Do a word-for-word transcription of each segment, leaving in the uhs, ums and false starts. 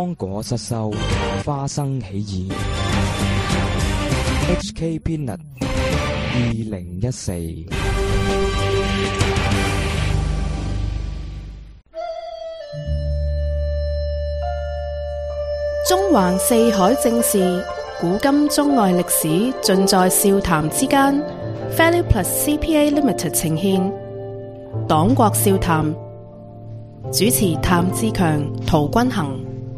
芒果失收，花生起義。H K Peanut 二零一四。 中環四海正事，古今中外歷史，盡在笑談之間。Value Plus C P A Limited 呈獻黨國笑談，主持譚志強、陶君行。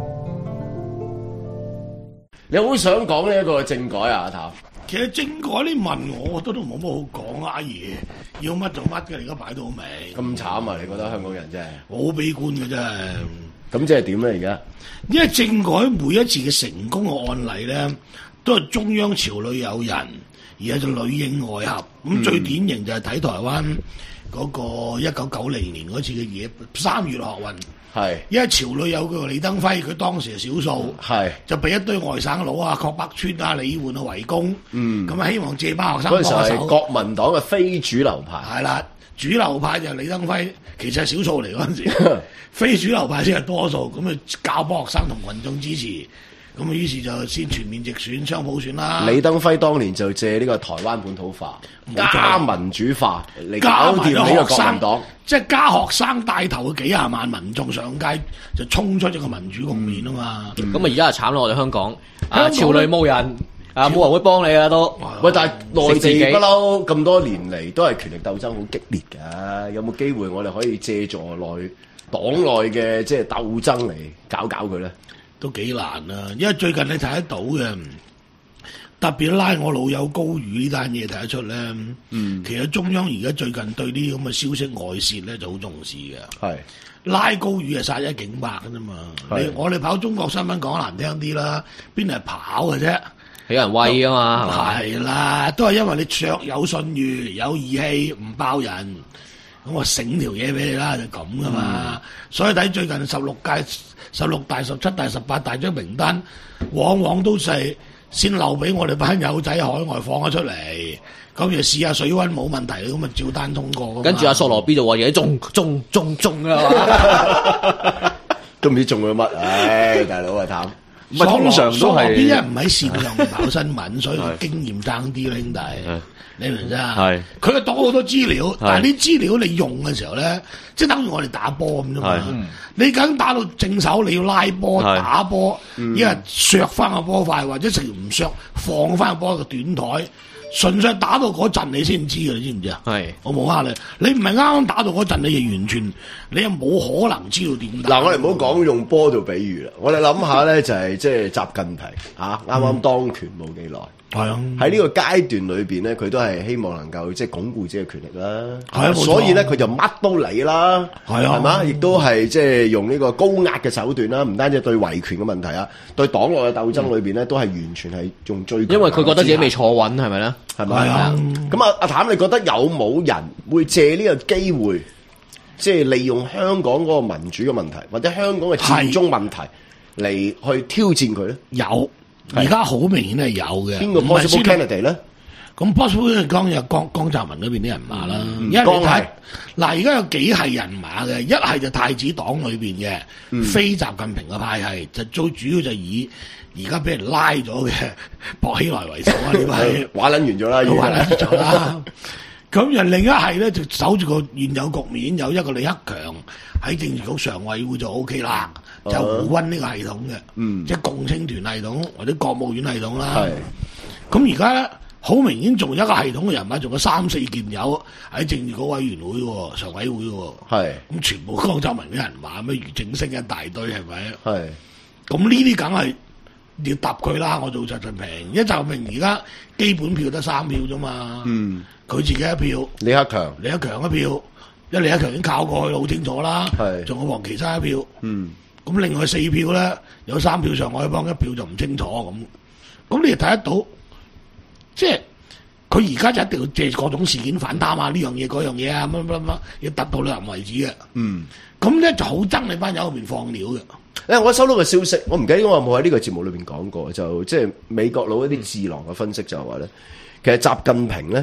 你好想講呢一個政改啊，阿譚？ 其實政改你問我，我覺得都冇乜好講啊！阿爺要乜就乜嘅，而家擺到未？ 咁慘啊！你覺得香港人真係好悲觀嘅真係。 咁即係點咧？而家因為政改每一次嘅成功嘅案例咧，都係中央朝裏有人，而家就裏應外合。咁、嗯、最典型就係睇台灣嗰個一九九零年嗰次嘅嘢，三月學運。係，因為朝裏有個李登輝，佢當時係少數，係就俾一堆外省佬啊、郝柏村啊、李煥啊圍攻，嗯，咁啊希望借班學生幫手。嗰陣時係國民黨嘅非主流派，係啦，主流派就係李登輝，其實係少數嚟嗰陣時，非主流派先係多數，咁啊教幫學生同群眾支持，咁啊於是就先全面直選、雙普選啦。李登輝當年就借呢個台灣本土化、加民主化嚟搞掂呢個國民黨。即係加學生帶頭嘅幾廿萬民眾上街，就衝出咗個民主局面啊嘛！ 咁啊而家就慘咯，我哋香港啊朝裏冇人啊，冇人會幫你啊都。喂， 但係內地不嬲咁多年嚟都係權力鬥爭好激烈㗎，有冇機會我哋可以借助內黨內嘅即係鬥爭嚟搞搞佢咧？ 都幾難啊！因為最近你睇得到嘅。特別拉我老友高宇呢單嘢睇得出咧，嗯，其實中央而家最近對啲咁嘅消息外泄咧就好重視嘅。係拉高宇係殺一儆百嘅啫嘛。你我哋跑中國新聞講難聽啲啦，邊係跑嘅啫？ 俾人威啊嘛， 係啦，都係因為你卓有信譽、有義氣，唔爆人，咁我醒條嘢俾你啦，就咁噶嘛。嗯、所以睇最近十六屆、十六大、十七大、十八大張名單，往往都係。先漏俾我哋班友仔海外放咗出嚟，咁就試下水溫冇問題，咁啊照單通過。 跟住阿索羅 B 就話嘢中中中中啊嘛， 都唔知中咗乜，唉，大佬啊慘。 唔係通常都係邊一唔喺線上跑新聞，所以經驗爭啲啦，兄弟。你明唔明啊？係佢係攞好多資料，但係啲資料你用嘅時候咧，即係等於我哋打波咁啫嘛。你梗打到正手，你要拉波打波，一係削翻個波塊，或者成唔削放翻個波個短台，純粹打到嗰陣你先知嘅，你知唔知啊？係我冇呃你，你唔係啱啱打到嗰陣，你就完全你又冇可能知道點打。 嗱，我哋唔好講用波做比喻啦，我哋諗下咧就係即係習近平啊，啱啱當權冇幾耐。係啊，喺呢個階段裏邊咧，佢都係希望能夠即係鞏固自己嘅權力啦。係啊，所以咧佢就乜都理啦。係啊，係嘛，亦都係即係用呢個高壓嘅手段啦，唔單止對維權嘅問題啊，對黨內嘅鬥爭裏邊咧，都係完全係用最。因為佢覺得自己未坐穩，係咪咧？ 係咪啊？咁啊，阿譚，你覺得有冇人會借呢個機會，即係利用香港嗰個民主嘅問題，或者香港嘅佔中問題嚟去挑戰佢咧？ 有。而家好明顯係有嘅， 邊個 possible candidate 咧？ 咁 possible 講有江江澤民嗰邊啲人馬啦，因為你睇嗱，而家有幾係人馬嘅，一係就太子黨裏邊嘅，嗯、非習近平嘅派系，就最主要就以而家俾人拉咗嘅薄熙來為首啊！呢批玩撚完咗啦， 玩撚咗啦。咁人另一係咧就守住個現有局面，有一個李克強喺政治局常委會就 O K 啦。就胡溫呢個系統嘅，嗯、即係共青團系統或者國務院系統啦。咁而家咧，好明顯仲有一個系統嘅人物，仲有三四件友喺政治局委員會喎、常委會喎。咁全部江澤民啲人馬，咩俞正聲一大堆係咪？係。咁呢啲梗係要揼佢啦！我做習近平，因為習近平而家基本票得三票啫嘛。佢、嗯、自己一票。李克強。李克強一票，因為李克強已經靠過去好清楚啦。仲有王岐山一票。嗯。咁另外四票咧，有三票上海幫，一票就唔清楚咁。咁你就睇得到，即係佢而家就一定要借各種事件反貪啊，呢樣嘢嗰樣嘢啊，乜乜乜，要達到你為止嘅。嗯。咁咧就好憎你班友入邊放料嘅。 誒，我收到個消息，我唔記得我有冇喺呢個節目裏邊講過，就即係美國佬一啲智囊嘅分析就係話咧，其實習近平咧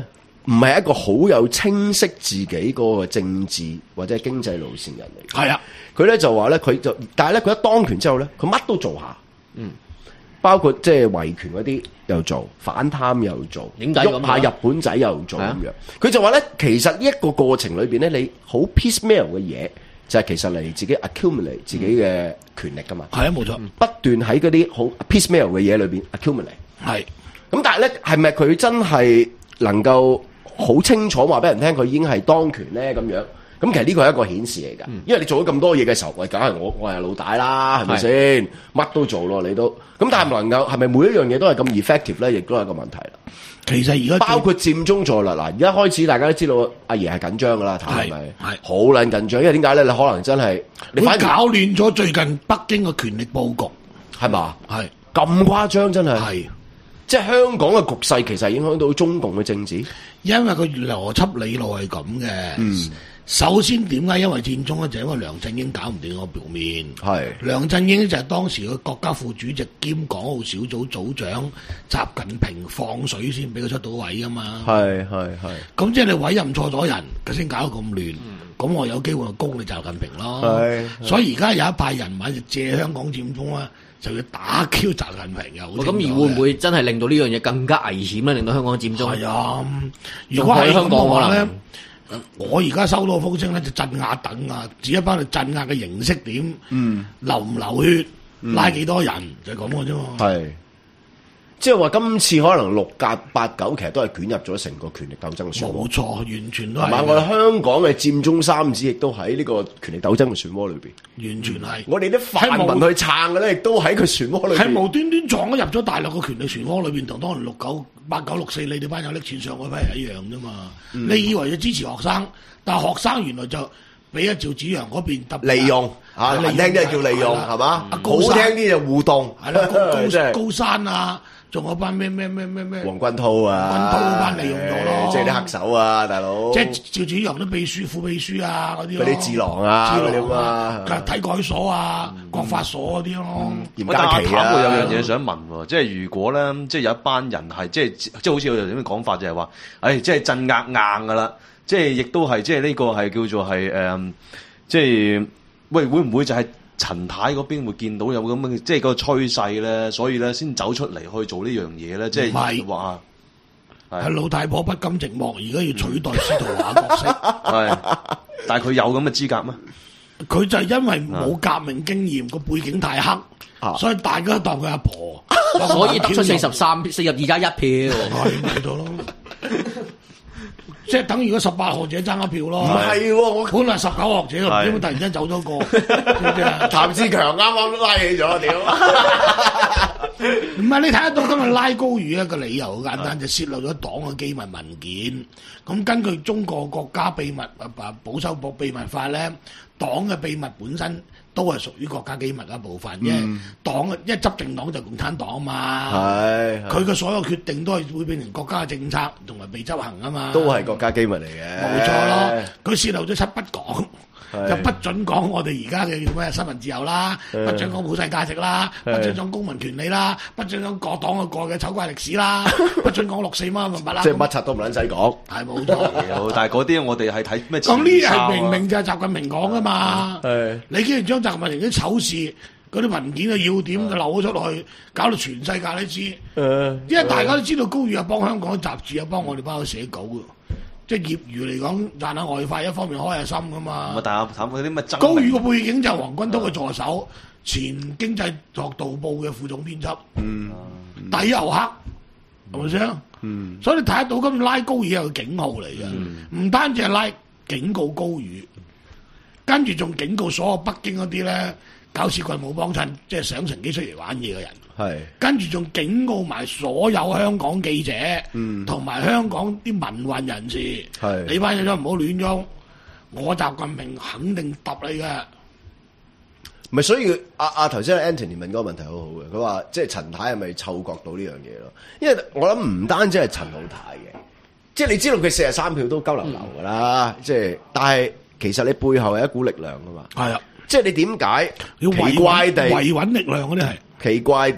唔係一個好有清晰自己嗰個政治或者係經濟路線人嚟。 係啊， 佢咧就話咧，佢就但係咧佢一當權之後咧，佢乜都做下，嗯，包括即係維權嗰啲又做，反貪又做，喐下日本仔又做咁樣。佢就話咧，其實呢一個過程裏邊咧，你好 piecemeal 嘅嘢。就係其實嚟自己 accumulate 自己嘅權力噶嘛，係啊冇錯，不斷喺嗰啲好 piecemeal 嘅嘢裏邊 accumulate，係。咁但係咧，係咪佢真係能夠好清楚話俾人聽佢已經係當權咧咁樣？咁其實呢個係一個顯示嚟㗎，因為你做咗咁多嘢嘅時候，喂，梗係我我係老大啦，係咪先？乜都做咯，你都。咁但係唔能夠係咪每一樣嘢都係咁 effective 咧？亦都係一個問題啦。其實而家包括佔中坐啦，嗱，而家開始大家都知道阿爺係緊張噶啦，係咪？係好撚緊張，因為點解咧？你可能真係你反而搞亂咗最近北京嘅權力佈局，係嘛？係咁誇張，真係係，即係香港嘅局勢其實影響到中共嘅政治，因為個邏輯理路係咁嘅。嗯。首先點解因為佔中咧，就係、因為梁振英搞唔掂個表面。係梁振英就係當時個國家副主席兼港澳小組組長習近平放水先俾佢出到位噶嘛。係係係。咁即係你委任錯咗人，佢先搞到咁亂。咁、嗯、我有機會就攻你習近平咯。係。所以而家有一派人馬就借香港佔中啊，就要打 Q 習近平又。咁而會唔會真係令到呢樣嘢更加危險咧？令到香港佔中？係啊。如果喺香港嘅話咧。我而家收到風聲咧，就鎮壓等啊，只一班嚟鎮壓嘅形式點，嗯，流唔流血，嗯、拉幾多人，就係咁嘅啫嘛。係，即係話今次可能六格八九，其實都係捲入咗成個權力鬥爭嘅漩渦。冇錯，完全都係。同埋我哋香港嘅佔中三子，亦都喺呢個權力鬥爭嘅漩渦裏邊。完全係。我哋啲泛民去撐嘅咧，亦都喺佢漩渦裏邊。係無端端撞咗入咗大陸嘅權力漩渦裏邊，同當年六九。八九六四，你哋班友拎錢上嗰批係一樣啫嘛、嗯？你以為要支持學生，但係學生原來就俾阿趙紫陽嗰邊揼利用嚇，難聽啲係叫利用係嘛？好聽啲就互動係啦，高高山啊，仲有班咩咩咩咩咩黃君滔啊，黃君滔班利用咗咯，即係啲黑手啊，大佬，即係趙紫陽啲秘書、副秘書啊嗰啲咯，嗰啲智囊啊，智囊啊，體改所啊、嗯、國法所嗰啲咯。嚴家琪啊，我有樣嘢想問喎，即係如果咧，即係有一班人係即係即係好似我哋點樣講法，就係話，誒，即係鎮壓硬㗎啦，即係亦都係即係呢個係叫做係誒、呃，即係喂會唔會就係陳太嗰邊會見到有咁嘅即係個趨勢咧，所以咧先走出嚟去做呢樣嘢咧，即係話係老太婆不甘寂寞，而家要取代司徒華角色，係，但係佢有咁嘅資格咩？佢就係因為冇革命經驗，個背景太黑。啊、所以大家都當佢阿婆，所以得出四十三、四十二加一票，係咪咗咯？即係等於嗰十八學者爭一票咯。唔係喎，我本來十九學者，點解突然間走咗個？譚志強啱啱都拉起咗，屌！唔係你睇得到今日拉高瑜一個理由好簡單，就泄露咗黨嘅機密文件。咁根據中國國家秘密啊保守部秘密法咧，黨嘅秘密本身都係屬於國家機密一部分啫。嗯、黨一執政黨就共產黨嘛，係佢嘅所有決定都係會變成國家嘅政策，同埋被執行啊嘛，都係國家機密嚟嘅。冇錯咯，佢泄露咗七不講。就不准講我哋而家嘅叫咩新聞自由啦，不准講普世價值啦，不准講公民權利啦，不准講各黨嘅過嘅醜怪歷史啦，不准講六四乜乜乜啦。即係乜柒都唔撚使講，係冇錯。但係嗰啲我哋係睇咩？咁呢啲係明明就係習近平講噶嘛。係你竟然將習近平啲醜事嗰啲文件嘅要點就漏咗出去，搞到全世界都知。誒，因為大家都知道高宇係幫香港雜誌啊，幫我哋幫佢寫稿嘅。即係業餘嚟講賺下外快，一方面開下心噶嘛。咁但係談嗰啲乜高宇個背景就係黃君濤嘅助手，前經濟學導報嘅副總編輯。嗯，底又黑，係咪先？嗯，所以你睇得到今次拉高宇係個警號嚟嘅，唔、嗯、單止係拉警告高宇，跟住仲警告所有北京嗰啲咧搞事棍冇幫襯，即係上乘機出嚟玩嘢嘅人。係，跟住仲警告埋所有香港記者，嗯，同埋香港啲民運人士，係你班嘢都唔好亂咗，我習近平肯定揼你嘅。唔係，所以阿阿頭先 Anthony 問嗰個問題好好嘅，佢話即係陳太係咪嗅覺到呢樣嘢咯？因為我諗唔單止係陳老太嘅，即係你知道佢四十三票都鳩流流噶啦，即、嗯、係，但係其實你背後係一股力量噶嘛。係啊，即係你點解要奇怪地維穩力量嗰啲係？奇怪地，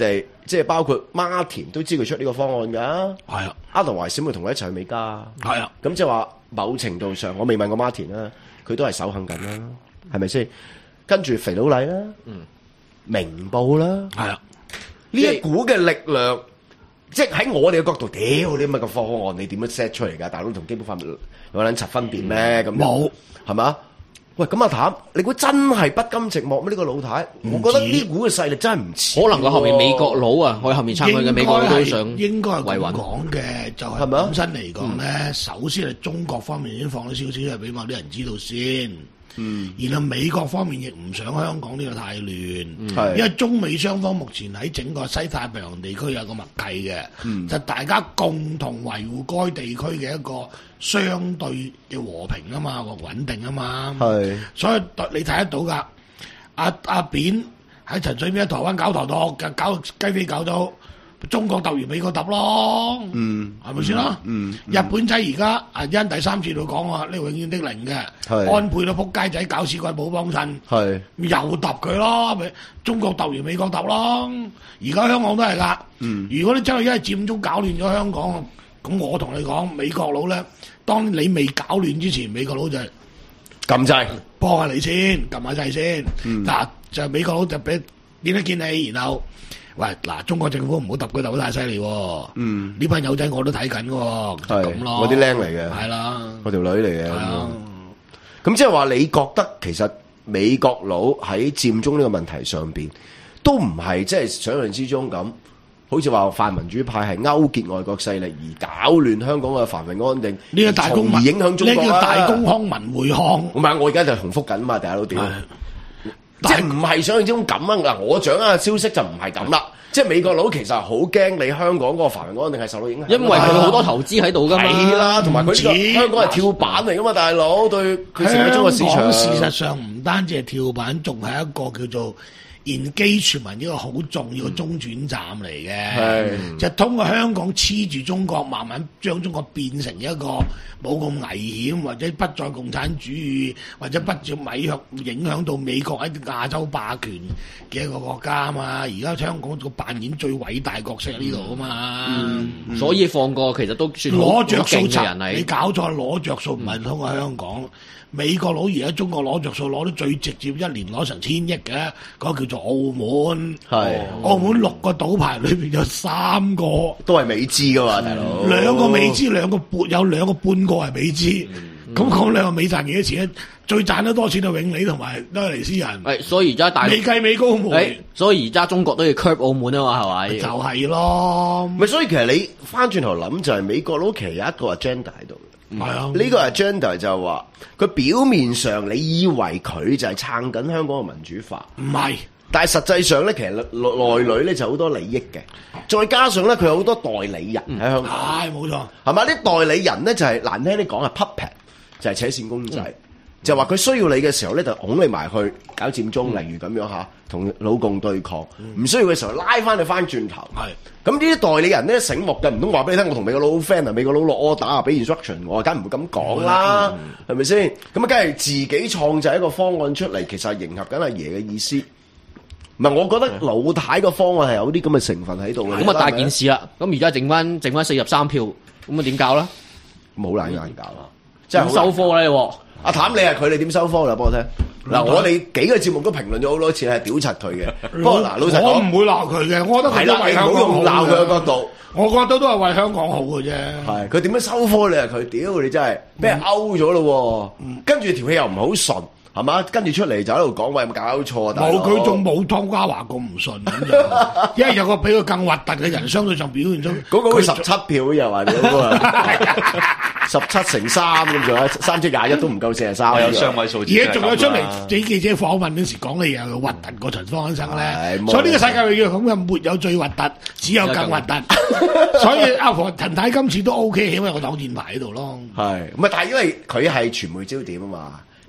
即係包括孖田都知佢出呢個方案㗎。 係啊， 阿德懷小妹同佢一齊去美加。 係啊， 咁即係話某程度上，我未問過孖田啦，佢都係手肯緊啦，係咪先？跟住肥佬黎啦，嗯，明報啦， 係啊， 呢一股嘅力量，即係喺我哋嘅角度，屌你乜個方案，你點樣 set 出嚟㗎？大佬同基本法有撚柒分別咩？咁冇係嘛？喂，咁阿譚，你估真係不甘寂寞咩？呢個老太，我覺得呢股嘅勢力真係唔似。 可能佢後面美國佬啊，佢後面撐佢嘅美國佬都想應該係維穩講嘅，就係本身嚟講咧，首先係中國方面已經放咗少少嘢俾某啲人知道先。嗯，然後美國方面亦唔想香港呢個太亂，嗯、因為中美雙方目前喺整個西太平洋地區有個默契嘅，嗯、就大家共同維護該地區嘅一個相對嘅和平啊嘛，和穩定啊嘛，係，所以你睇得到㗎。阿阿扁喺陳水扁喺台灣搞台獨，搞雞飛狗走。中國揼完美國揼咯，嗯，係咪先啦？嗯，日本仔而家阿欣第三次都講話呢個永遠的零嘅，安倍都撲街仔搞屎鬼冇幫襯，係又揼佢咯，咪中國揼完美國揼咯，而家香港都係噶，嗯，如果你真係因為佔中搞亂咗香港，咁我同你講，美國佬咧，當你未搞亂之前，美國佬就係撳掣幫下你先，撳下掣先，嗱就美國佬就俾見一見你，然後。喂，嗱，中國政府唔好揼佢揼得太犀利喎。嗯，呢班友仔我都睇緊喎，咁咯。 我啲僆嚟嘅， 係啦， 我條女嚟嘅。係啊，咁即係話，你覺得其實美國佬喺佔中呢個問題上邊，都唔係即係想象之中咁，好似話泛民主派係勾結外國勢力而搞亂香港嘅繁榮安定， 呢個大公而影響中國呢個大公康文匯康。 唔係，我而家就重複緊嘛，大家都屌。即係唔係想象之中咁啊！嗱，我掌握嘅消息就唔係咁啦。即係美國佬其實好驚你香港嗰個繁榮安定係受到影響， 因為佢好多投資喺度㗎嘛。 係啦，同埋佢呢個香港係跳板嚟㗎嘛，大佬對佢成個中國市場。 事實上唔單止係跳板，仲係一個叫做engagement一個好重要嘅中轉站嚟嘅，嗯、就通過香港黐住中國，慢慢將中國變成一個冇咁危險，或者不再共產主義，或者不照米向影響到美國喺亞洲霸權嘅一個國家啊嘛。而家香港個扮演最偉大角色喺呢度啊嘛， 嗯嗯、所以放過其實都算攞着數嘅人嚟。 你搞錯攞着數唔係通過香港。嗯美國佬而家中國攞着數攞得最直接，一年攞成千億嘅，嗰、那個叫做澳門。係是澳門六個賭牌裏邊有三個都係美資噶嘛，大佬。 兩個美資，兩個半有兩個半個係美資。咁講兩個美賺幾多錢咧？最賺得多錢係永利同埋都係尼斯人。 係，所以而家大陸未計美高梅。 所以而家中國都要 curb 澳門啊嘛，係咪？ 就係咯。 咪所以其實你翻轉頭諗就係美國佬其實有一個 agenda 喺度。 係啊， 呢個 agenda 就係話佢表面上你以為佢就係撐緊香港嘅民主化， 唔係， 但係實際上咧，其實內裏咧就好多利益嘅，再加上咧佢有好多代理人喺香港， 係冇錯， 係嘛？啲代理人咧就係難聽啲講係 puppet，就係扯線公仔。嗯就話佢需要你嘅時候咧，就拱你埋去搞佔中，例如咁樣嚇，同老共對抗。唔、嗯、需要嘅時候拉翻你翻轉頭。係咁呢啲代理人咧醒目嘅，唔通話俾你聽，我同美國佬 friend 啊，美國佬落 order 啊，俾 instruction，我梗唔會咁講啦，係咪先？咁啊，梗係自己創製一個方案出嚟，其實係迎合緊阿爺嘅意思。唔係，我覺得老太個方案係有啲咁嘅成分喺度嘅。 咁啊，大件事啦。咁而家剩翻剩翻四十三票，咁啊點搞啦？ 冇難難搞啦， 即係收科咧喎。 阿譚，你係佢，你點收科啦？幫我聽。嗱，我哋幾個節目都評論咗好多次，係屌柒佢嘅。不過嗱，老實講， 我唔會鬧佢嘅。我覺得係都為香港好。 鬧佢嘅角度， 我覺得都係為香港好嘅啫。 係佢點樣收科你係佢？屌你真係俾人勾咗咯。跟住條氣又唔好順。係嘛？跟住出嚟就喺度講，喂，有冇搞錯啊？ 冇，佢仲冇湯家驊咁唔順咁就，因為有個比佢更核突嘅人，相對上表現出嗰個佢十七票又話嗰個十七乘三咁仲有三七廿一都唔夠四十三， 有雙位數字。 而家仲有出嚟俾記者訪問嗰時講嘅嘢，核突過陳方安生咧。所以呢個世界永遠咁嘅，沒有最核突，只有更核突。所以阿婆陳太今次都 OK，起碼有個擋箭牌喺度咯。 係，唔係？但係因為佢係傳媒焦點啊嘛。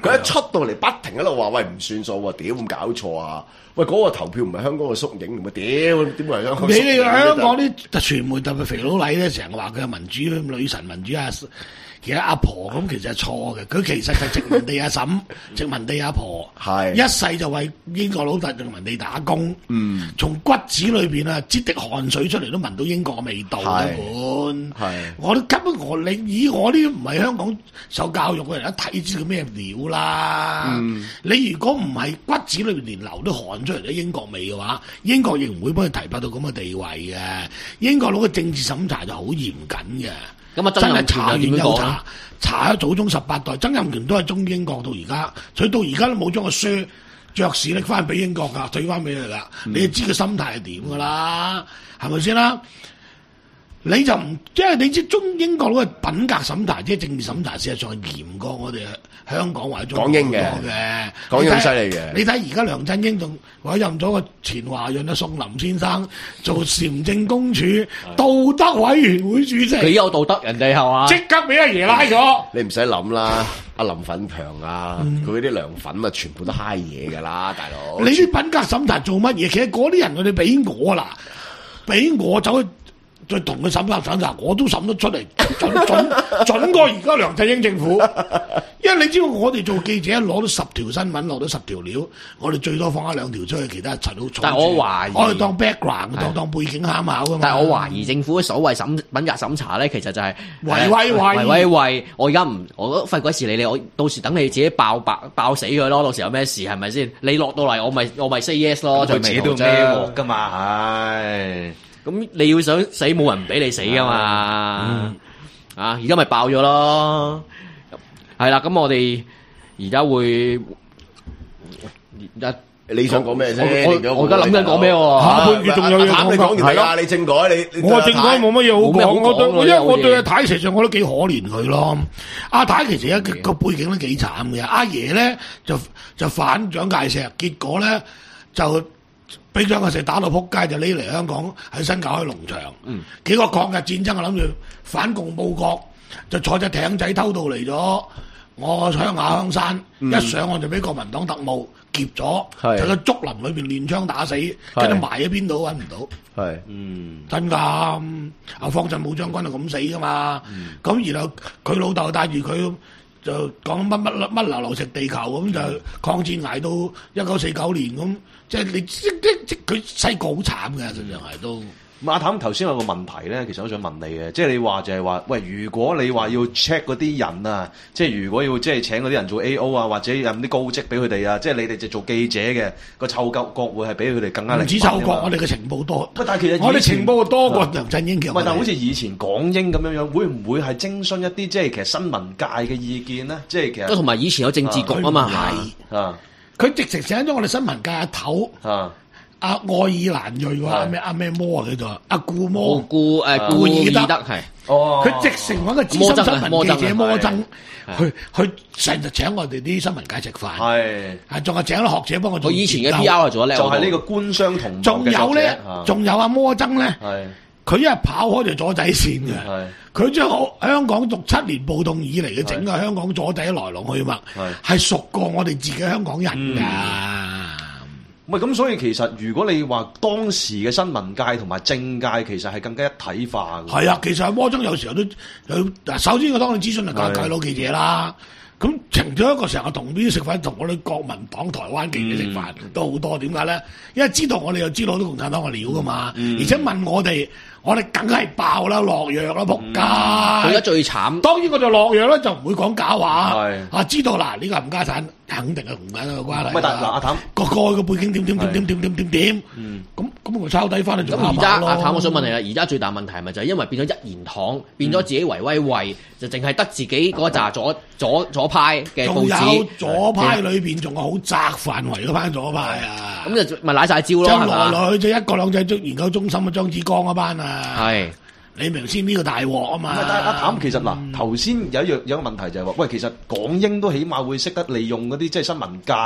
佢一出到嚟不停喺度話喂唔算數喎，屌咁搞錯啊！喂嗰、那個投票唔係香港嘅縮影，咪屌點會係香港？ 你哋香港啲傳媒特別肥佬禮咧，成日話佢係民主女神、民主啊！其實阿婆咁其實係錯嘅，佢其實係殖民地阿嬸、殖民地阿婆，係一世就為英國佬殖民地打工。嗯，從骨子裏邊啊，擠滴汗水出嚟都聞到英國嘅味道根本。係，我都根本我你以我呢啲唔係香港受教育嘅人一睇知佢咩料啦。嗯，你如果唔係骨子裏邊連流啲汗出嚟啲英國味嘅話，英國亦唔會幫佢提拔到咁嘅地位嘅。英國佬嘅政治審查就好嚴謹嘅。咁啊，真係查完又查，查咗祖宗十八代，曾蔭權都係中英國到而家，所以到而家都冇將個書爵士拎翻俾英國噶，退翻俾佢噶，嗯、你就知佢心態係點噶啦，係咪先啦？你就唔即係你知中英國佬嘅品格審查，即係政治審查，事實上係嚴過我哋香港或者中國嘅。港英嘅， 港英犀利嘅。 你睇而家梁振英仲委任咗個前華潤啊宋林先生做廉政公署道德委員會主席。 幾有道德人哋係嘛？ 即刻俾阿爺拉咗。 你唔使諗啦，阿林奮強啊，佢啲涼粉啊，全部都嗨嘢㗎啦，大佬。 你啲品格審查做乜嘢？其實嗰啲人佢哋俾我啦，俾我走去。再同佢審下審查，我都審得出嚟，準準準過而家梁振英政府。因為你知道我哋做記者攞到十條新聞，攞到十條料，我哋最多放一兩條出去，其他陳到重。 但係我懷疑， 我哋當 background，當當背景參考噶嘛。 但係我懷疑政府嘅所謂審品格審查咧，其實就係維威維維威維。我而家唔，我費鬼事理你，我到時等你自己爆爆爆死佢咯。到時有咩事係咪先？你落到嚟，我咪我咪 say yes 咯。 佢自己都孭鑊噶嘛，唉。 咁你要想死冇人唔俾你死噶嘛？嗯、啊，而家咪爆咗咯，係啦。咁我哋而家會而家你想講咩先？ 我我而家諗緊講咩喎？ 下半月仲有嘢講講。 係啊，你政改你我政改冇乜嘢好講。我對，因為我對阿太其實我都幾可憐佢咯。阿太其實一個背景都幾慘嘅。阿爺咧就就反蔣介石，結果咧就。俾蔣介石打到撲街，就匿嚟香港喺新界開農場。嗯、幾個抗日戰爭啊，諗住反共報國，就坐隻艇仔偷渡嚟咗我鄉下香山。嗯、一上岸就俾國民黨特務劫咗，就喺竹林裏邊亂槍打死，跟住埋喺邊度揾唔到。係，嗯，真㗎。阿方振武將軍係咁死㗎嘛。咁、嗯、然後佢老豆帶住佢。就講乜乜乜流流食地球咁，就抗戰捱到一九四九年咁，即係你即即即佢細個好慘嘅，實際上係都。 阿譚頭先有個問題咧，其實我想問你嘅，即係你話就係話，喂，如果你話要 check 嗰啲人啊，即係如果要即係請嗰啲人做 A O 啊，或者有啲高職俾佢哋啊，即係你哋就做記者嘅個嗅覺國會係比佢哋更加靈。唔止嗅覺，我哋嘅情報多。但係其實我哋情報多過梁振英嘅。唔係，但係好似以前港英咁樣樣，會唔會係徵詢一啲即係其實新聞界嘅意見咧？即係其實。同埋以前有政治局啊嘛，係啊，佢直情請咗我哋新聞界阿頭啊。阿愛爾蘭裔喎，阿咩阿咩摩啊，叫做阿顧摩，顧誒顧爾德係，哦，佢直成揾個資深新聞記者摩曾，去去成日請我哋啲新聞界食飯，係，係仲係請啲學者幫我做。佢以前嘅 P R 係做得叻，就係呢個官商同。仲有咧，仲有阿摩曾咧，係，佢一跑開就左仔線嘅，係，佢將香港六七年暴動以嚟嘅整個香港左仔來龍去脈，係，係熟過我哋自己香港人㗎。唔係咁，所以其實如果你話當時嘅新聞界同埋政界，其實係更加一體化嘅。係啊，其實阿摩曾有時候都有嗱，首先我當你資訊係教計佬記者啦。咁停咗一個成日同邊啲食飯，同我哋國民黨、台灣記者食飯、嗯、都好多。點解咧？因為知道我哋又知道啲共產黨嘅料噶嘛，嗯、而且問我哋。我哋梗係爆啦，落藥啦，仆街！佢而家最慘。當然我就落藥啦，就唔會講假話。係啊，知道嗱，呢個冚家產肯定係同緊個關係。唔係，但嗱阿譚個個個背景點點點點點點點點。嗯。咁咁我抄低翻嚟做下。咁而家阿譚，我想問你啦，而家最大問題係咪就係因為變咗一言堂，變咗自己維威惠，就淨係得自己嗰紮左左左派嘅報紙。仲有左派裏邊仲有好窄範圍嗰班左派啊。咁就咪賴曬招咯。就來來去就一國兩制研究中心嘅張子江嗰班啊。係，你明先呢個大鑊啊嘛？但係阿譚其實嗱，頭先有一樣有一個問題就係話，喂，其實港英都起碼會識得利用嗰啲即係新聞界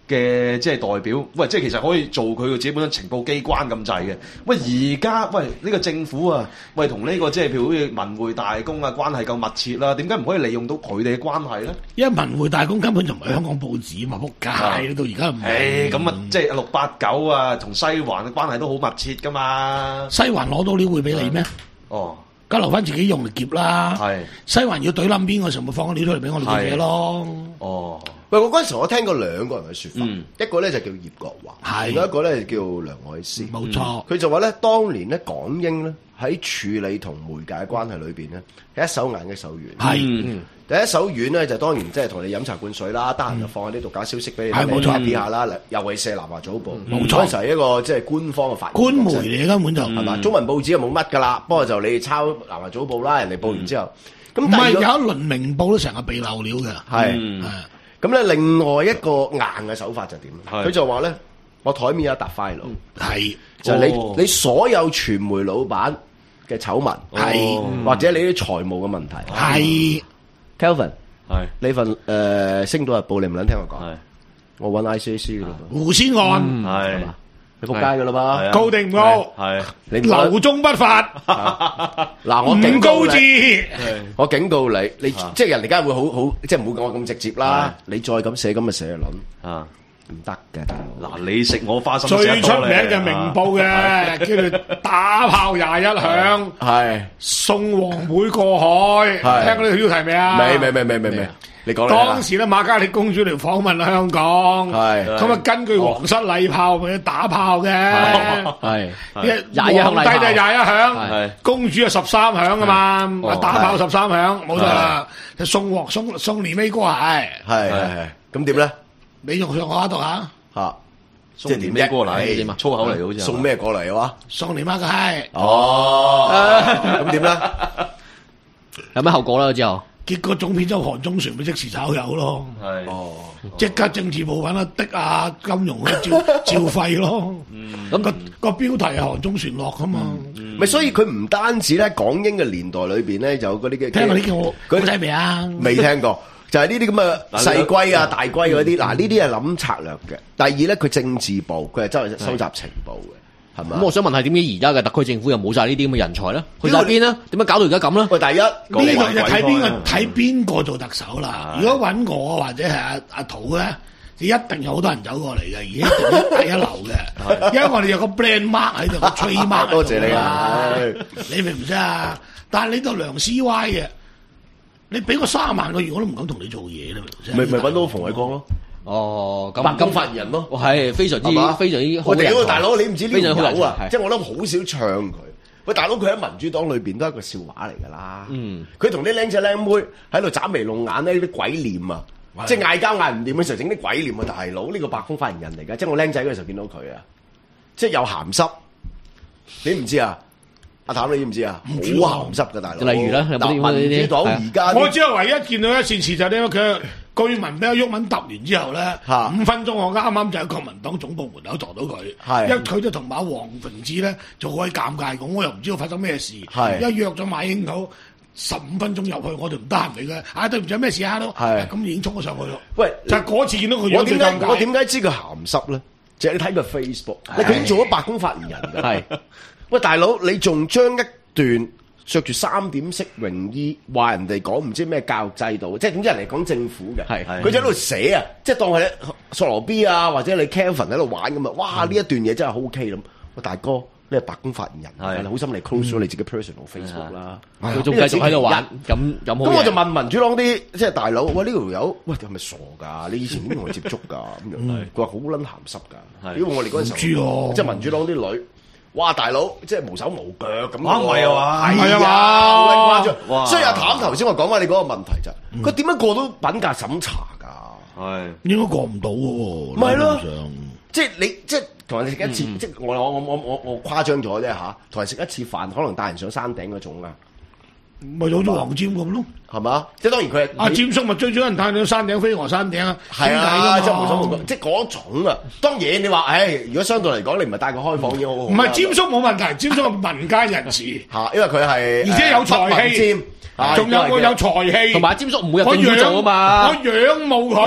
嘅即係代表，喂，即係其實可以做佢自己本身情報機關咁滯嘅。喂，而家喂呢、呢個政府啊，喂同呢、呢個即係譬如好似文匯大公啊關係夠密切啦，點解唔可以利用到佢哋嘅關係咧？ 因為文匯大公根本就唔係香港報紙嘛，仆街到而家唔係。 咁啊，即係六八九啊，同西環嘅關係都好密切噶嘛。 西環攞到料會俾你咩？ 哦。 梗留翻自己用嚟劫啦， 係西環要懟冧邊個時候，咪放個料出嚟俾我哋記者咯。 哦， 喂，我嗰陣時我聽過兩個人嘅説法， 嗯、 一個咧就叫葉國華，另一個咧就叫梁愛詩。 冇錯， 佢就話咧，當年咧港英咧喺處理同媒介嘅關係裏邊咧，係一手硬一手軟。 係、 嗯，第一手軟咧就當然即係同你飲茶灌水啦，得閒就放喺啲獨家消息俾你， 係冇錯， 睇下啦。尤其是《南華早報》， 冇錯， 嗰陣時係一個即係官方嘅發官媒嚟嘅根本就係嘛，中文報紙就冇乜噶啦。不過就你抄《南華早報》啦，人哋報完之後，咁唔係有一輪明報都成日被漏料嘅， 係。咁咧，另外一個硬嘅手法就點咧？佢就話咧，我台面有一沓 file， 係就係你你所有傳媒老闆嘅醜聞，係或者你啲財務嘅問題， 係 Kelvin， 係呢份誒《星島日報》，你唔撚聽我講？係我揾 I C A C 嘅咯， 胡仙案係嘛？你仆街嘅啦嘛？ 告定唔告？ 係你留中不法。 嗱，我警告告你，我警告你，你即係人哋梗係會好好，即係唔會講我咁直接啦。你再咁寫咁嘅社論啊，唔得嘅。 嗱，你食我花生最出名嘅明報嘅，叫做打炮廿一響，係送黃妹過海，聽過呢條標題未啊？ 未未未未未未。你講當時咧，瑪嘉烈公主嚟訪問香港， 係咁啊，根據皇室禮炮咪打炮嘅， 係廿一皇帝就廿一響，公主啊十三響啊嘛，打炮十三響，冇錯啦，就送黃送送年尾歌係， 係係，咁點咧？ 你用上我嗰度嚇嚇， 即係點咩歌嚟？點啊？粗口嚟好似送咩過嚟嘅話？ 送年媽嘅係， 哦，咁點咧？ 有咩後果啦？之後？ 結果總編輯韓中船咪即時炒魷咯，係哦，即刻政治部揾阿的啊金融去照照肺咯，咁個個標題係韓中船落噶嘛， 咪所以佢唔單止咧，港英嘅年代裏邊咧有嗰啲嘅， 聽過呢叫我嗰啲睇未啊？ 未聽過，就係呢啲咁嘅細龜啊、大龜嗰啲，嗱呢啲係諗策略嘅。第二咧，佢政治部佢係真係收集情報嘅。係嘛？ 咁我想問係點解而家嘅特區政府又冇晒呢啲咁嘅人才咧？去晒邊咧？點解搞到而家咁咧？ 喂，第一呢個就睇邊個睇邊個做特首啦。如果揾我或者係阿阿涂咧，就一定有好多人走過嚟嘅，而一定第一流嘅。因為我哋有個 brand mark 喺度，個 trade mark。 多謝你啊！ 你明唔知啊？但係你個梁 C Y 嘅，你俾我三萬個月我都唔敢同你做嘢啦。 咪咪揾到馮偉光咯。 哦，咁白金發言人咯， 係非常之非常之好。 我屌大佬，你唔知呢條友啊？ 係即係我都好少唱佢。喂，大佬佢喺民主黨裏邊都係一個笑話嚟㗎啦。嗯，佢同啲僆仔僆妹喺度眨眉弄眼咧，啲鬼臉啊！即係嗌交嗌唔掂嘅時候，整啲鬼臉啊！大佬呢個白宮發言人嚟㗎，即係我僆仔嗰陣時候見到佢啊，即係有鹹濕，你唔知啊？阿譚你知唔知啊？好鹹濕㗎大佬。 例如咧，有冇啲民主黨而家我只係唯一見到一件事就係呢個。據聞俾阿毓民揼完之後咧，五分鐘我啱啱就喺國民黨總部門口撞到佢，一佢就同馬黃榮志咧就好鬼尷尬咁，我又唔知道發生咩事，一約咗馬英九十五分鐘入去，我哋唔得閒嚟嘅，啊對唔住有咩事啊都，咁已經衝咗上去咯。喂，就係嗰次見到佢， 我點解我點解知佢鹹濕咧？就係你睇佢 Facebook，佢已經做咗白宮發言人嘅。係，喂大佬，你仲將一段着住三點式泳衣，話人哋講唔知咩教育制度，即係總之人哋講政府嘅，佢就喺度寫啊，即係當係索羅 B 啊，或者你 Kevin 喺度玩咁啊！哇，呢、嗯、一段嘢真係好 OK 咁。喂，大哥，你係白宮發言人，係好心你 close 咗你自己 personal Facebook 啦，佢仲繼續喺度玩，咁咁好。咁我就問民主黨啲即係大佬，喂呢條友，喂係咪傻㗎？你以前點同佢接觸㗎？咁樣佢話好撚鹹濕㗎，因為我哋嗰陣時候即係民主黨啲女。哇！大佬，即係無手無腳咁。 啊，唔係啊嘛， 係啊嘛，誇張。所以阿譚頭先我講翻你嗰個問題就係，佢點樣過到品格審查㗎？係應該過唔到喎。 唔係咯，即係你即係同人哋食一次，即係我我我我我誇張咗啫嚇。同人食一次飯，可能帶人上山頂嗰種啊。 咪好似黃霑咁咯， 係嘛？即係當然佢係阿霑叔咪追咗人帶到山頂飛鵝山頂啊， 係啊，即係無所謂，即係嗰種啊。當然你話，唉，如果相對嚟講，你唔係帶佢開房已經好好。唔係霑叔冇問題，霑叔係民間人士嚇，因為佢係而且有才氣，仲有我有才氣， 同埋霑叔唔會有政府做啊嘛。 我仰慕佢，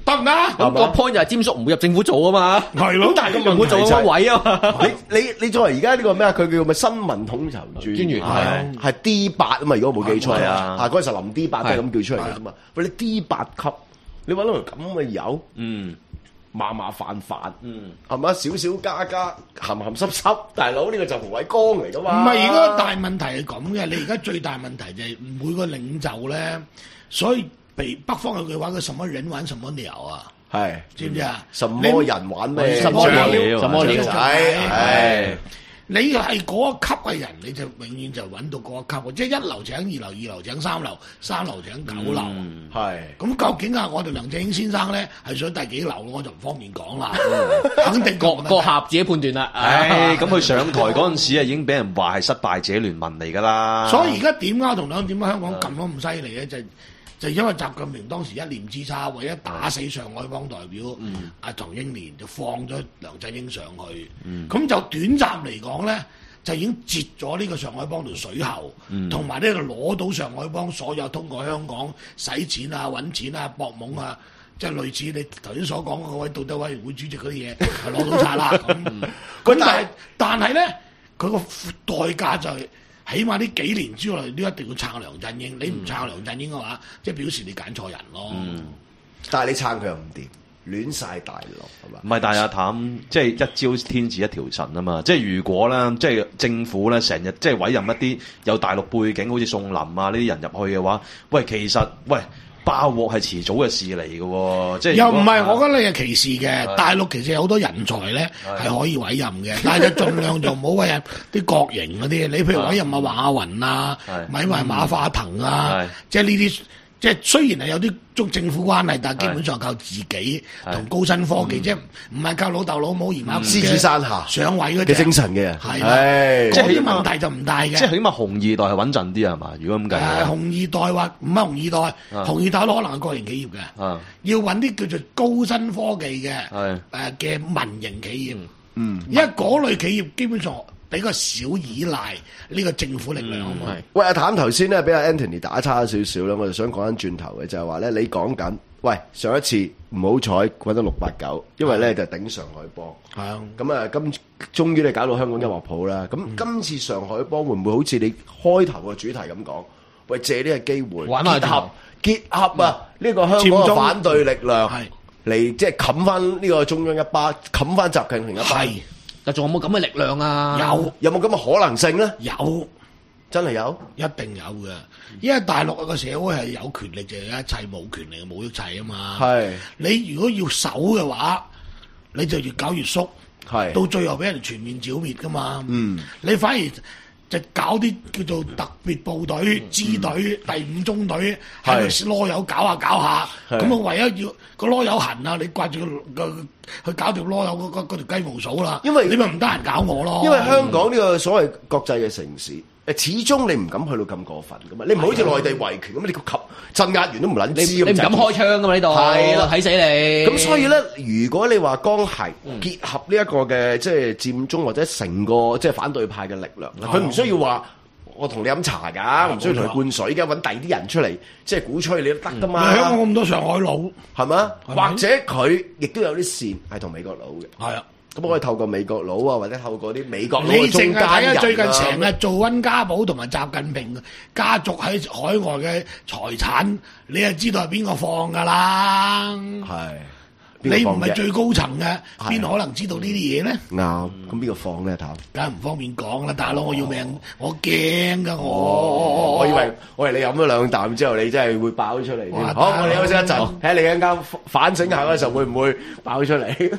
得唔得？ 咁個 point 就係詹叔唔會入政府做啊嘛。 係咯， 但係個唔會做嗰個位啊嘛。 你你你作為而家呢個咩啊？佢叫咩新聞統籌專專員係係 D 八啊嘛，如果我冇記錯係啊啊，嗰陣時林 D 八都係咁叫出嚟嘅啫嘛。喂，你 D 八級，你揾到條咁嘅友， 嗯。 麻麻煩煩， 嗯， 係嘛？少少加加，鹹鹹濕濕，大佬呢個就胡偉光嚟噶唔嘛？ 係，而家大問題係咁嘅。你而家最大問題就係每個領袖咧，所以北北方有句話叫什麼人玩什麼鳥啊， 係知唔知啊？ 什麼人玩咩？ 什麼鳥？什麼鳥？ 係你係嗰一級嘅人，你就永遠就揾到嗰一級，即係一流請二流，二流請三流，三流請九流。 係咁究竟啊，我哋梁振英先生咧係想第幾流，我就唔方便講啦。肯定各各客自己判斷啦。 唉，咁佢上台嗰陣時啊，已經俾人話係失敗者聯盟嚟㗎啦。 所以而家點解同兩點解香港撳咗咁犀利咧？就就因為習近平當時一念之差，為咗打死上海幫代表阿唐英年，就放咗梁振英上去。咁、嗯、就短暫嚟講咧，就已經截咗呢個上海幫條水喉，同埋呢度攞到上海幫所有通過香港使錢啊、揾錢啊、博懵啊，即係類似你頭先所講嗰位道德委員會主席嗰啲嘢，係攞到晒啦。咁咁但係但係咧，佢個代價就係、是。起碼呢幾年之內都一定要撐梁振英，你唔撐梁振英嘅話，即係表示你揀錯人咯。 嗯，但係你撐佢又唔掂，亂晒大陸係嘛？ 唔係，但係阿譚即係一朝天子一條神啊嘛！即係如果咧，即係政府咧成日即係委任一啲有大陸背景，好似宋林啊呢啲人入去嘅話，喂，其實喂。爆鑊係遲早嘅事嚟嘅喎，即係又唔係，我覺得你係歧視嘅。大陸其實有好多人才咧係可以委任嘅，但係就盡量就唔好委任啲國營嗰啲。你譬如委任阿華亞雲啊，委埋馬化騰啊，即係呢啲。即係雖然係有啲捉政府關係，但係基本上靠自己同高新科技，即係唔係靠老豆老母而馬獅子山下上位嗰嘅精神嘅， 係即係啲問題就唔大嘅。 即係起碼紅二代係穩陣啲係嘛？如果咁計， 誒紅二代話唔係紅二代，紅二代都可能係國營企業嘅，要揾啲叫做高新科技嘅誒嘅民營企業，嗯，因為嗰類企業基本上。比較少依賴呢個政府力量啊嘛。 喂，阿譚頭先咧，俾阿 Anthony 打叉少少啦，我就想講翻轉頭嘅，就係話咧，你講緊，喂，上一次唔好彩揾到六八九，因為咧就頂上海幫。係啊。咁啊，今終於你搞到香港音樂譜啦。咁今次上海幫會唔會好似你開頭個主題咁講？喂，借呢個機會結合結合啊呢個香港嘅反對力量嚟，即係冚翻呢個中央一巴，冚翻習近平一巴。 但仲有冇咁嘅力量啊？ 有，有冇咁嘅可能性咧？ 有， 真係有， 一定有嘅。因為大陸個社會係有權力就係一切，冇權力就冇一切啊嘛。係，你如果要守嘅話，你就越搞越縮，係，到最後俾人全面剿滅噶嘛。嗯，你反而就搞啲叫做特別部隊、支隊、第五中隊喺度攞友搞下搞下，咁啊唯一要個攞友痕啊，你掛住個個去搞條攞友嗰嗰嗰條雞毛掃啦，因為你咪唔得閒搞我咯。 因為香港呢個所謂國際嘅城市，誒始終你唔敢去到咁過分噶嘛，你唔好似內地維權咁，你個級鎮壓員都唔撚知， 你唔敢開槍噶嘛呢度，係啦，睇死你。 咁所以咧，如果你話光係結合呢一個嘅即係佔中或者成個即係反對派嘅力量，佢唔需要話我同你飲茶㗎，我唔需要同你灌水㗎，揾第二啲人出嚟即係鼓吹你都得㗎嘛。 香港咁多上海佬係嘛？或者佢亦都有啲線係同美國佬嘅。係啊。咁可以透過美國佬啊，或者透過啲美國佬嘅中間人啊。你淨係睇下最近成日做溫家寶同埋習近平家族喺海外嘅財產，你就知道係邊個放㗎啦。係，你唔係最高層嘅，邊可能知道呢啲嘢咧？啱，咁邊個放咧？頭梗係唔方便講啦，大佬，我要命，我驚㗎我。我以為我以為你飲咗兩啖之後，你真係會爆出嚟添。好，我哋休息一陣，睇下你一陣間反省下嗰時候會唔會爆出嚟？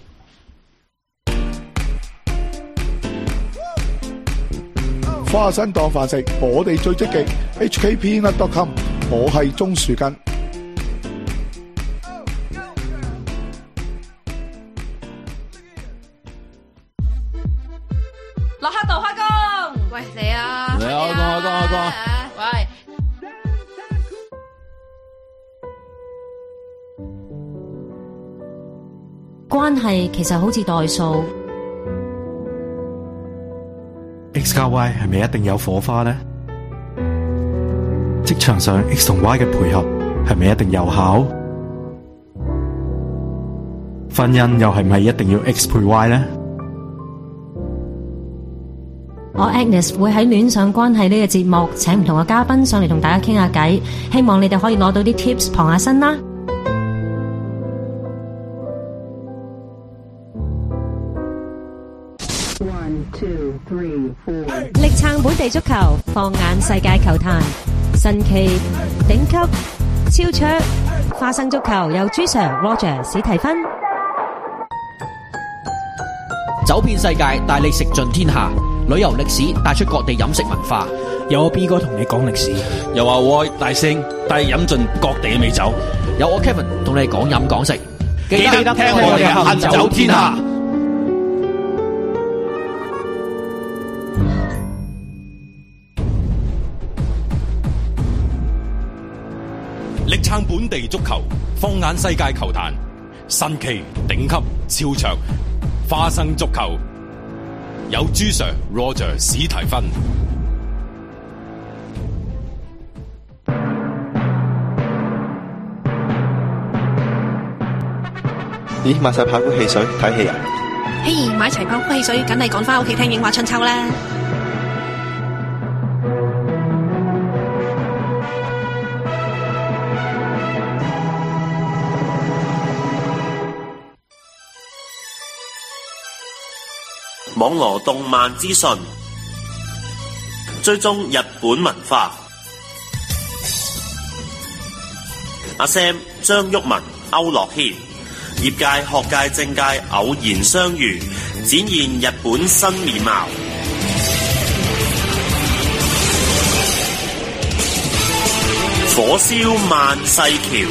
花生當飯食，我哋最積極。H K P N dot com， 我係鍾樹根。 落黑道開工，喂你啊！ 你啊，開工開工開工！ 喂， 關係其實好似代數。 X 加 Y 係咪一定有火花呢？職場上 X 同 Y 嘅配合係咪一定有效？ 婚姻又係唔係一定要 X 配 Y 呢？ 我 Agnes 會喺戀上關係呢個節目請唔同嘅嘉賓上嚟同大家傾下偈，希望你哋可以攞到啲 tips 傍下身啦。力撐本地足球，放眼世界球壇，神奇、頂級、超卓、花生足球有朱 Sir、Roger、史提芬。 走遍世界，帶你食盡天下。旅遊歷史帶出各地飲食文化。 有我 B 哥同你講歷史， 有阿 Y 大聲帶飲盡各地嘅美酒。 有我 Kevin 同你講飲講食。 記得聽我哋行走天下。力撐本地足球，放眼世界球壇，神奇、頂級、超卓、花生足球，有朱 Sir、Roger、史提芬。 咦，買晒跑酷汽水睇戲啊？ 嘿，買齊跑酷汽水，梗係趕翻屋企聽影畫春秋啦！ 網羅動漫資訊，追蹤日本文化。阿 Sam、張旭文、歐樂軒，業界、學界、政界偶然相遇，展現日本新面貌。火燒萬世橋。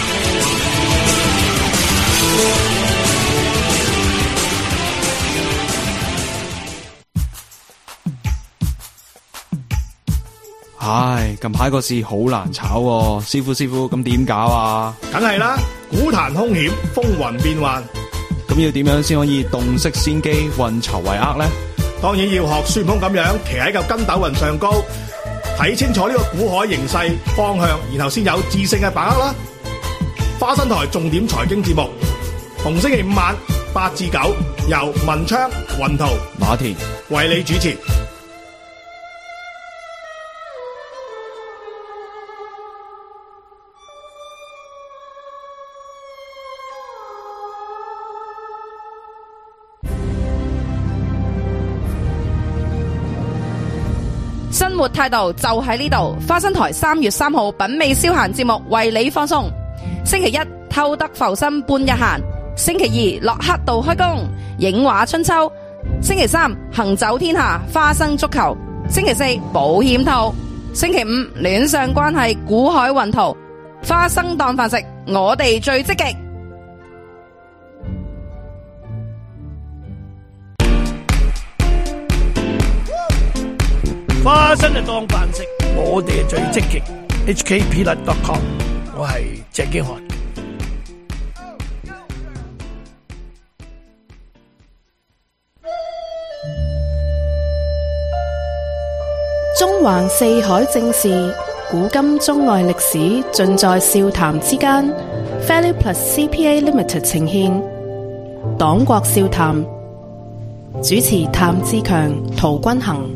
唉，近排個市好難炒喎，師傅師傅咁點搞啊？ 梗係啦，股壇兇險，風雲變幻。 咁要點樣先可以洞悉先機，運籌帷幄呢？ 當然要學孫悟空咁樣，騎喺嚿筋斗雲上高，睇清楚呢個股海形勢方向，然後先有智勝嘅把握啦。花生台重點財經節目，逢星期五晚八至九，由文昌、雲圖、 馬田為你主持。 生活態度就喺呢度，花生台三月三號品味消閒節目為你放送。星期一偷得浮生半日閒，星期二落黑道開工，影畫春秋。星期三行走天下，花生足球。星期四保險套。星期五戀上關係，股海雲圖。花生當飯食，我哋最積極。 花生就當飯食，我哋係最積極。H K Peanut dot com， 我係鄭經翰。 中環四海正事，古今中外歷史，盡在笑談之間。Value Plus C P A Limited 呈現黨國笑談，主持譚志強、陶君行。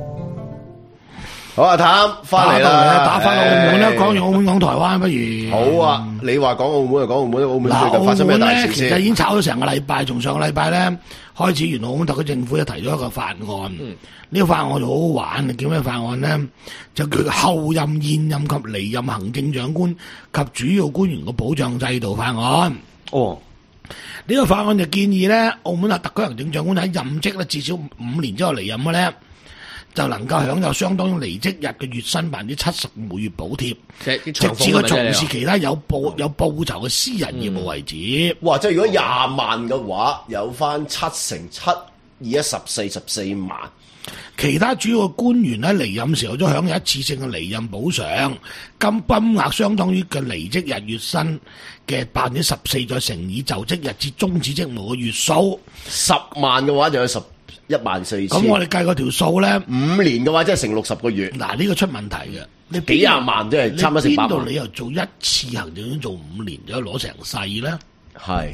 好啊，譚翻嚟啦， 打翻澳門啦，講完澳門講台灣不如。 好啊，你話講澳門就講澳門，澳門最近發生咩大事先？ 其實已經炒咗成個禮拜，從上個禮拜咧開始，原來澳門特區政府就提咗一個法案。呢、嗯、個法案就好好玩，叫咩法案咧？就叫後任、現任及離任行政長官及主要官員嘅保障制度法案。 哦， 呢個法案就建議咧，澳門啊特區行政長官喺任職咧至少五年之後離任嘅咧，就能夠享有相當於離職日嘅月薪百分之七十每月補貼，直至佢從事其他有報有報酬嘅私人業務為止。 哇！即係如果廿萬嘅話，有翻七乘七二一十四十四萬。 其他主要嘅官員咧離任時候都享有一次性嘅離任補償，金金額相當於嘅離職日月薪嘅百分之十四，再乘以就職日至終止職務嘅月數。 十萬嘅話就有十一萬四千。 咁我哋計嗰條數咧， 五年嘅話即係成六十個月。 嗱，呢個出問題嘅，你幾廿萬即係差唔多成百萬。 邊度你又做一次行政長做五年，就攞成世咧？ 係。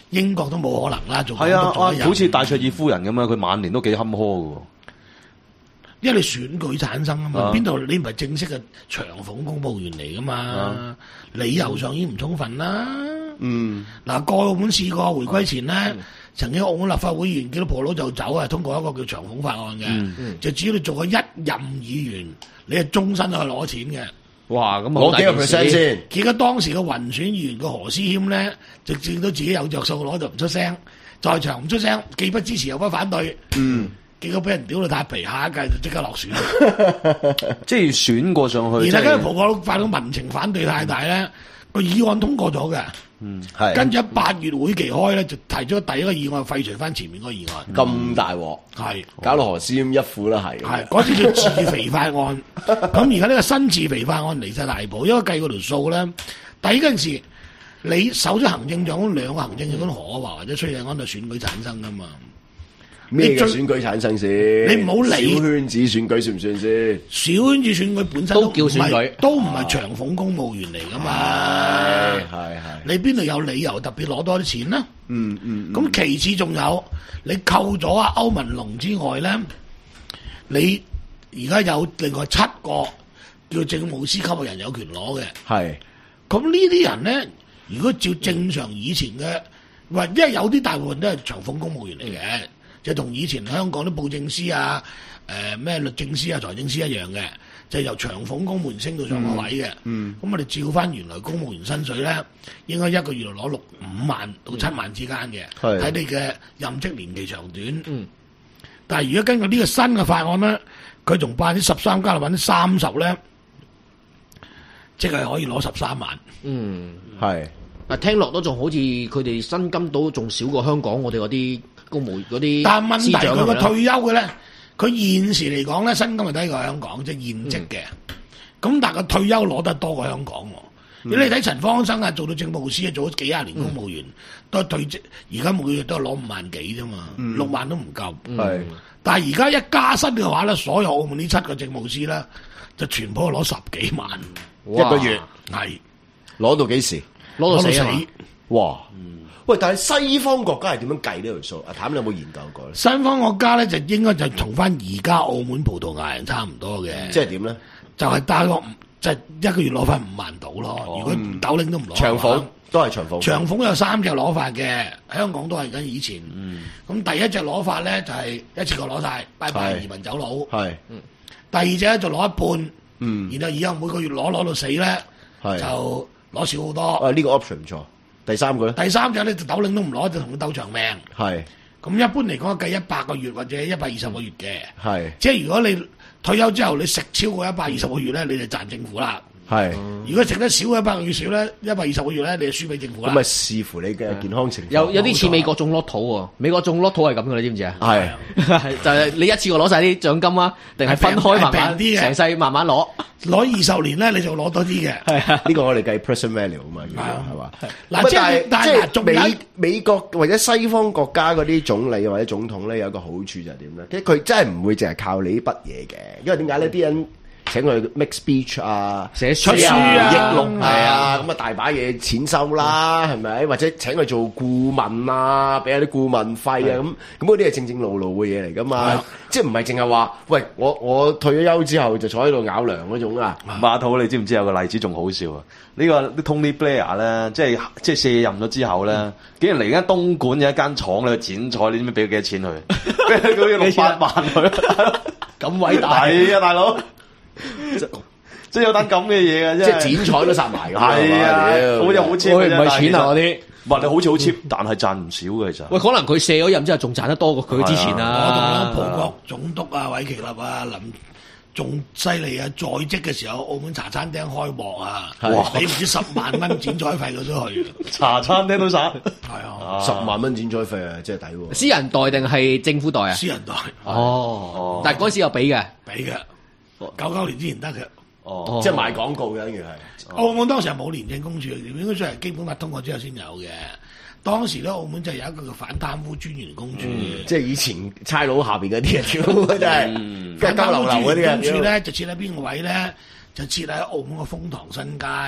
英國都冇可能啦，做係啊， 做好似戴卓爾夫人咁啊，佢晚年都幾坎坷嘅喎。 因為你選舉產生啊嘛， 啊邊度你唔係正式嘅長俸公務員嚟噶嘛， 啊理由上已經唔充分啦。 嗯， 嗱，過澳門試過回歸前咧，曾經澳門立法會議員見到婆佬就走啊，通過一個叫長俸法案嘅， 嗯嗯就只要你做過一任議員，你係終身都可以攞錢嘅。 哇！咁攞幾個 percent 先？ 結果當時嘅雲選議員嘅何思謙咧，就見到自己有着數攞就唔出聲，在場唔出聲，既不支持又不反對。 嗯。 結果俾人屌到塌皮，下一屆就即刻落選。 即係選過上去。 然後跟住婆婆發到民情反對太大咧，個議案通過咗嘅。 嗯， 係。 跟住喺八月會期開咧，就提咗第一個議案，廢除翻前面嗰個議案。 咁大鑊， 係搞到何思謙一副都係。 係嗰次叫自肥法案，咁而家呢個新自肥法案離晒大譜，因為計嗰條數咧，第一陣時你首咗行政長官兩個行政長官何華或者崔世安就選舉產生噶嘛。 咩嘅選舉產生先？ 你唔好理小圈子選舉算唔算先？ 小圈子選舉本身都叫選舉， 都唔係長俸公務員嚟噶嘛。 係係係。 你邊度有理由特別攞多啲錢呢？ 嗯嗯。 咁其次仲有，你扣咗阿歐文龍之外咧，你而家有另外七個叫政務司級嘅人有權攞嘅。 係。 咁呢啲人咧，如果照正常以前嘅，或因為有啲大部分都係長俸公務員嚟嘅。就同以前香港啲布政司啊、誒、呃、咩律政司啊、財政司一樣嘅，就係、由長俸公務員升到上個位嘅。咁、 嗯嗯、 我哋照翻原來公務員薪水咧，應該一個月就攞六五萬到七萬之間嘅，睇、嗯、你嘅任職年期長短。嗯、但係如果根據呢個新嘅法案咧，佢從百分之十三加到百分之三十咧，即係可以攞十三萬。 嗯， 係。 嗱，聽落都仲好似佢哋薪金都仲少過香港我哋嗰啲公務員嗰啲。 但係問題佢個退休嘅咧，佢現時嚟講咧，薪金係低過香港，即係現職嘅。咁、嗯、但係個退休攞得多過香港喎。如、嗯、果你睇陳方生啊，做到政務司啊，做咗幾廿年公務員，嗯、都係退職，而家每月都係攞五萬幾啫嘛，嗯、六萬都唔夠。係、嗯，但係而家一加薪嘅話咧，所有澳門呢七個政務司咧，就全部攞十幾萬一個月， 係攞到幾時？ 攞到死， 哇！嗯、喂，但係西方國家係點樣計呢條數？阿譚，你有冇研究過咧？ 西方國家咧就應該就同翻而家澳門葡萄牙人差唔多嘅。 即係點咧？ 就係大約就係一個月攞翻五萬到咯。哦、如果斗零都唔攞， 長俸都係長俸。 長俸有三隻攞法嘅，香港都係緊以前。咁、嗯、第一隻攞法咧就係一次過攞晒，拜拜移民走佬。係。第二隻咧就攞一半。嗯。然後以後每個月攞攞到死咧，就。攞少好多， 啊呢、這個 option 唔錯。第三個咧？第三隻咧就斗領都唔攞，就同佢鬥長命。 係。咁一般嚟講計一百個月或者一百二十個月嘅。係。即係如果你退休之後你食超過一百二十個月咧，你就賺政府啦。係。如果食得少一百個月少咧，一百二十個月咧，你就輸俾政府啦。 咁咪視乎你嘅健康情況。 有有啲似美國中 lotto 喎，美國中 lotto 係咁嘅，你知唔知啊？係。就係你一次過攞晒啲獎金啊，定係分開慢慢啲嘅，成世慢慢攞。 攞二十年咧，你就攞多啲嘅。係啊， 呢個我哋計 present value 啊嘛，係嘛？ 嗱，即係但係即係美美國或者西方國家嗰啲總理或者總統咧，有一個好處就係點咧？即係佢真係唔會淨係靠你呢筆嘢嘅，因為點解呢？啲人請佢 make speech 啊，寫書啊，憶錄係啊，咁啊大把嘢錢收啦，係咪？或者請佢做顧問啊，俾下啲顧問費啊，咁咁嗰啲係正正路路嘅嘢嚟噶嘛。即係唔係淨係話，喂，我我退咗休之後就坐喺度咬糧嗰種啊？ 馬土，你知唔知有個例子仲好笑啊？呢、這個 Tony Blair 咧，即係即係卸任咗之後咧，嗯、竟然嚟間東莞有一間廠咧剪彩，你知唔知俾佢幾多錢佢？俾佢六百萬佢，咁偉大係啊，大佬！即係有單咁嘅嘢啊！ 即係剪彩都殺埋㗎， 係啊，好似好 cheap 唔係錢啊嗰啲。 唔係你好似好 cheap，但係賺唔少嘅其實。 喂，可能佢卸咗任之後仲賺得多過佢之前啊！ 我同阿葡國總督啊、韋奇立啊、林仲犀利啊，在職嘅時候，澳門茶餐廳開幕啊，你唔知十萬蚊剪彩費佢都去。 茶餐廳都殺， 係啊， 十萬蚊剪彩費啊，真係抵喎！ 私人代定係政府代啊？ 私人代。 哦，但係嗰時有俾嘅， 俾嘅，九九年之前得嘅。 哦，即係賣廣告嘅，等於係。 澳門當時係冇廉政公署，應該算係基本法通過之後先有嘅。當時咧，澳門就有一個叫反貪污專員公署嘅， 即係以前差佬下邊嗰啲啊，真係。反貪污專員公署咧就設喺邊個位咧？就設喺澳門個豐塘新街，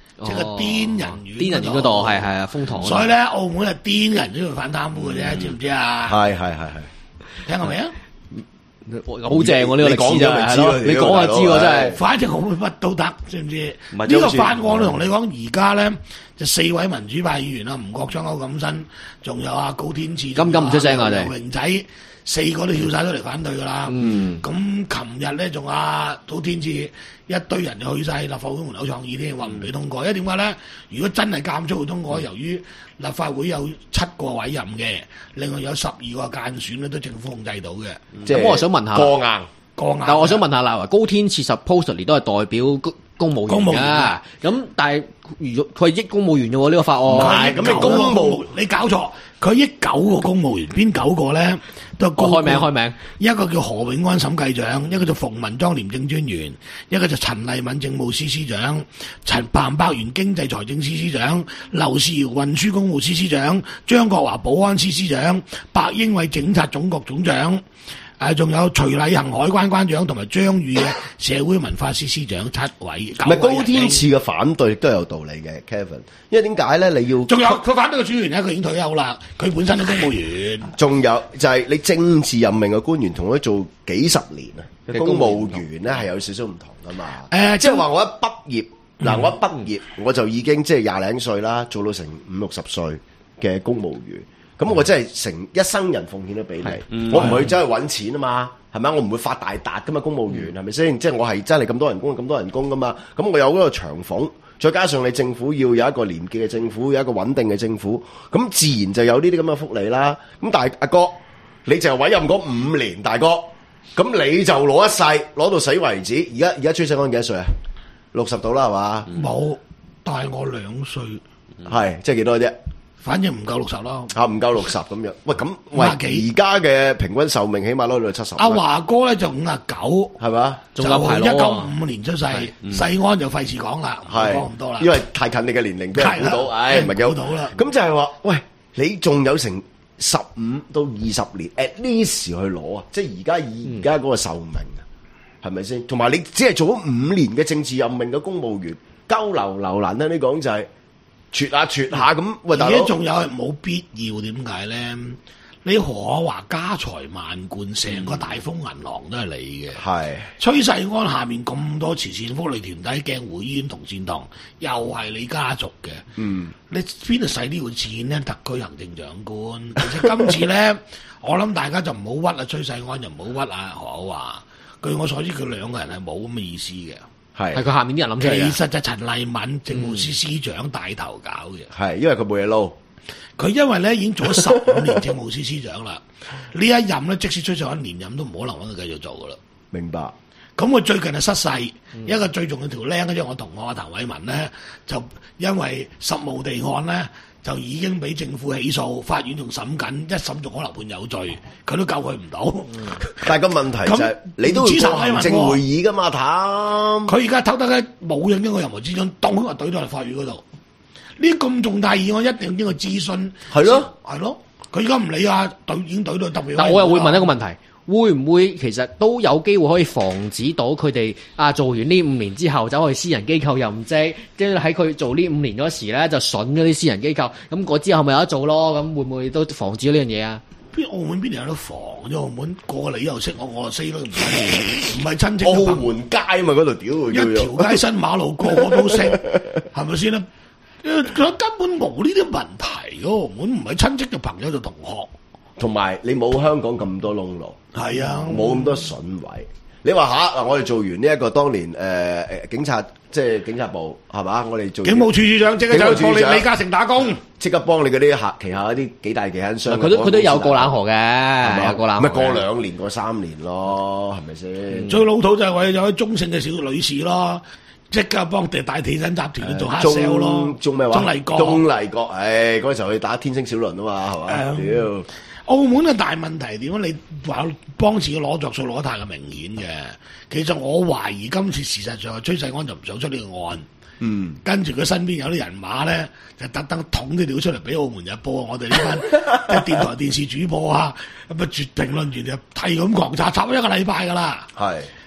即係個癲人院， 癲人院嗰度係係啊，風塘。 所以咧，澳門係癲人先會反貪污嘅啫，知唔知啊？ 係係係係， 聽過未啊？ 好正喎！呢個歷史就係咯，你講就知喎，真係。 反正澳門乜都得，知唔知？呢個法案我同你講，而家咧就四位民主派議員啊，吳國昌、歐錦新，仲有啊高天賜， 金金唔出聲啊！哋榮仔四個都跳晒出嚟反對噶啦。 嗯， 咁琴日咧仲啊高天賜一堆人就去晒立法會門口抗議添，話唔俾通過。因為點解咧？如果真係監出去通過，由於立法會有七個委任嘅，另外有十二個間選咧，都政府控制到嘅。 咁我想問下， 過硬過硬。 但我想問下嗱，高天賜 supposedly 都係代表公務員㗎。咁但係如果佢係益公務員嘅喎，呢個法案。 唔係，咁你公務你搞錯，佢益九個公務員，邊九個咧？都係開名開名， 一個叫何永安審計長，一個就馮文莊廉政專員，一個就陳麗敏政務司司長，陳彭百元經濟財政司司長，劉士堯運輸公務司司長，張國華保安司司長，白英偉警察總局總長。誒，仲有徐禮行海關關長同埋張宇嘅社會文化司司長七位。 唔係高天賜嘅反對都有道理嘅 ，Kevin。因為點解咧？你要仲有佢反對嘅主員咧，佢已經退休啦。佢本身都公務員。 仲有就係你政治任命嘅官員同佢做幾十年啊，公務員咧係有少少唔同噶嘛。誒，即係話我一畢業，嗱、嗯、我一畢業我就已經即係廿零歲啦，做到成五六十歲嘅公務員。咁我真係成一生人奉獻咗俾你，嗯、我唔會真係揾錢啊嘛，係咪？我唔會發大達噶嘛，公務員係咪先？即係我係真係咁多人工，咁多人工噶嘛。咁我有嗰個長俸，再加上你政府要有一個廉潔嘅政府，有一個穩定嘅政府，咁自然就有呢啲咁嘅福利啦。咁但係阿哥，你就委任嗰五年，大哥，咁你就攞一世，攞到死為止。而家而家崔世安幾多歲啊？六十到啦係嘛？ 冇，大我兩歲， 係即係幾多啫？ 反正唔夠六十咯， 嚇唔夠六十咁樣。喂，咁喂，而家嘅平均壽命起碼攞到七十。 阿華哥咧就五啊九， 係嘛？ 仲有排攞。一九五年出世，世安就費事講啦，唔講咁多啦。 因為太近你嘅年齡，俾人估到，唉，唔係幾好。 估到啦。 咁就係話，喂，你仲有成十五到二十年 at least 去攞啊！即係而家而家嗰個壽命啊，係咪先？同埋你只係做咗五年嘅政治任命嘅公務員，鳩流流難聽啲講就係。撮下撮下咁，喂大佬， 而家仲有係冇必要？點解咧？你何可華家財萬貫，成個大豐銀行都係你嘅。係、嗯、崔世安下面咁多慈善福利團體，鏡湖醫院、同善堂，又係你家族嘅。嗯，你邊度使呢個錢咧？特區行政長官，其實今次咧，我諗大家就唔好屈啊崔世安，又唔好屈啊何可華。據我所知，佢兩個人係冇咁嘅意思嘅。係，係佢下面啲人諗出嚟嘅。其實就陳麗敏政務司司長帶頭搞嘅。係、嗯，因為佢冇嘢撈。佢因為咧已經做咗十五年政務司司長啦，呢一任咧即使追上一年任都唔可能揾佢繼續做噶啦。明白。咁佢最近係失勢，嗯、一個最重要條僆，即係我同學阿譚偉文咧，就因為十墓地案咧，就已經俾政府起訴，法院仲審緊，一審仲可能判有罪，佢都救佢唔到。嗯、但係個問題就係、是，你都要過行政會議噶嘛，譚。佢而家偷得嘅冇影響過任何諮詢，當佢話懟到嚟法院嗰度。呢咁重大議案一定經過諮詢。係咯，係咯。佢而家唔理啊，懟已經懟到特別。但我又會問一個問題。會唔會其實都有機會可以防止到佢哋啊做完呢五年之後走去私人機構任職，即係喺佢做呢五年嗰時咧就筍嗰啲私人機構，咁嗰之後咪有得做咯？咁會唔會都防止呢樣嘢啊？邊澳門邊度有得防啫？澳門個個你又識我，我又識都唔係唔係親戚。澳門街嘛嗰度屌，一條街新馬路個個都識，係咪先咧？佢根本冇呢啲問題嘅，澳門唔係親戚嘅朋友就同學。同埋你冇香港咁多窿路，係啊，冇咁多筍位。你話吓嗱，我哋做完呢一個當年誒誒、呃、警察，即係警察部係嘛？我哋做警務處處長即刻就幫你李嘉誠打工，即刻幫你嗰啲客旗下嗰啲幾大幾間商。佢都佢都有過冷河嘅，係咪過冷河？咪過兩年過三年咯，係咪先？嗯、最老土就係為咗中性嘅小女士咯。即刻幫地大地產集團去做黑 sell 咯，中咩話？中麗國，中麗國，唉，嗰陣時候去打天星小輪啊嘛，係嘛？屌、嗯！澳門嘅大問題點解你話幫自己攞着數攞得太過明顯嘅？其實我懷疑今次事實上係崔世安就唔想出呢個案，嗯，跟住佢身邊有啲人馬咧，就特登捅啲料出嚟俾澳門日報啊！我哋呢班即係電台電視主播啊，咁啊絕評論員就係咁狂插插咗一個禮拜噶啦，係。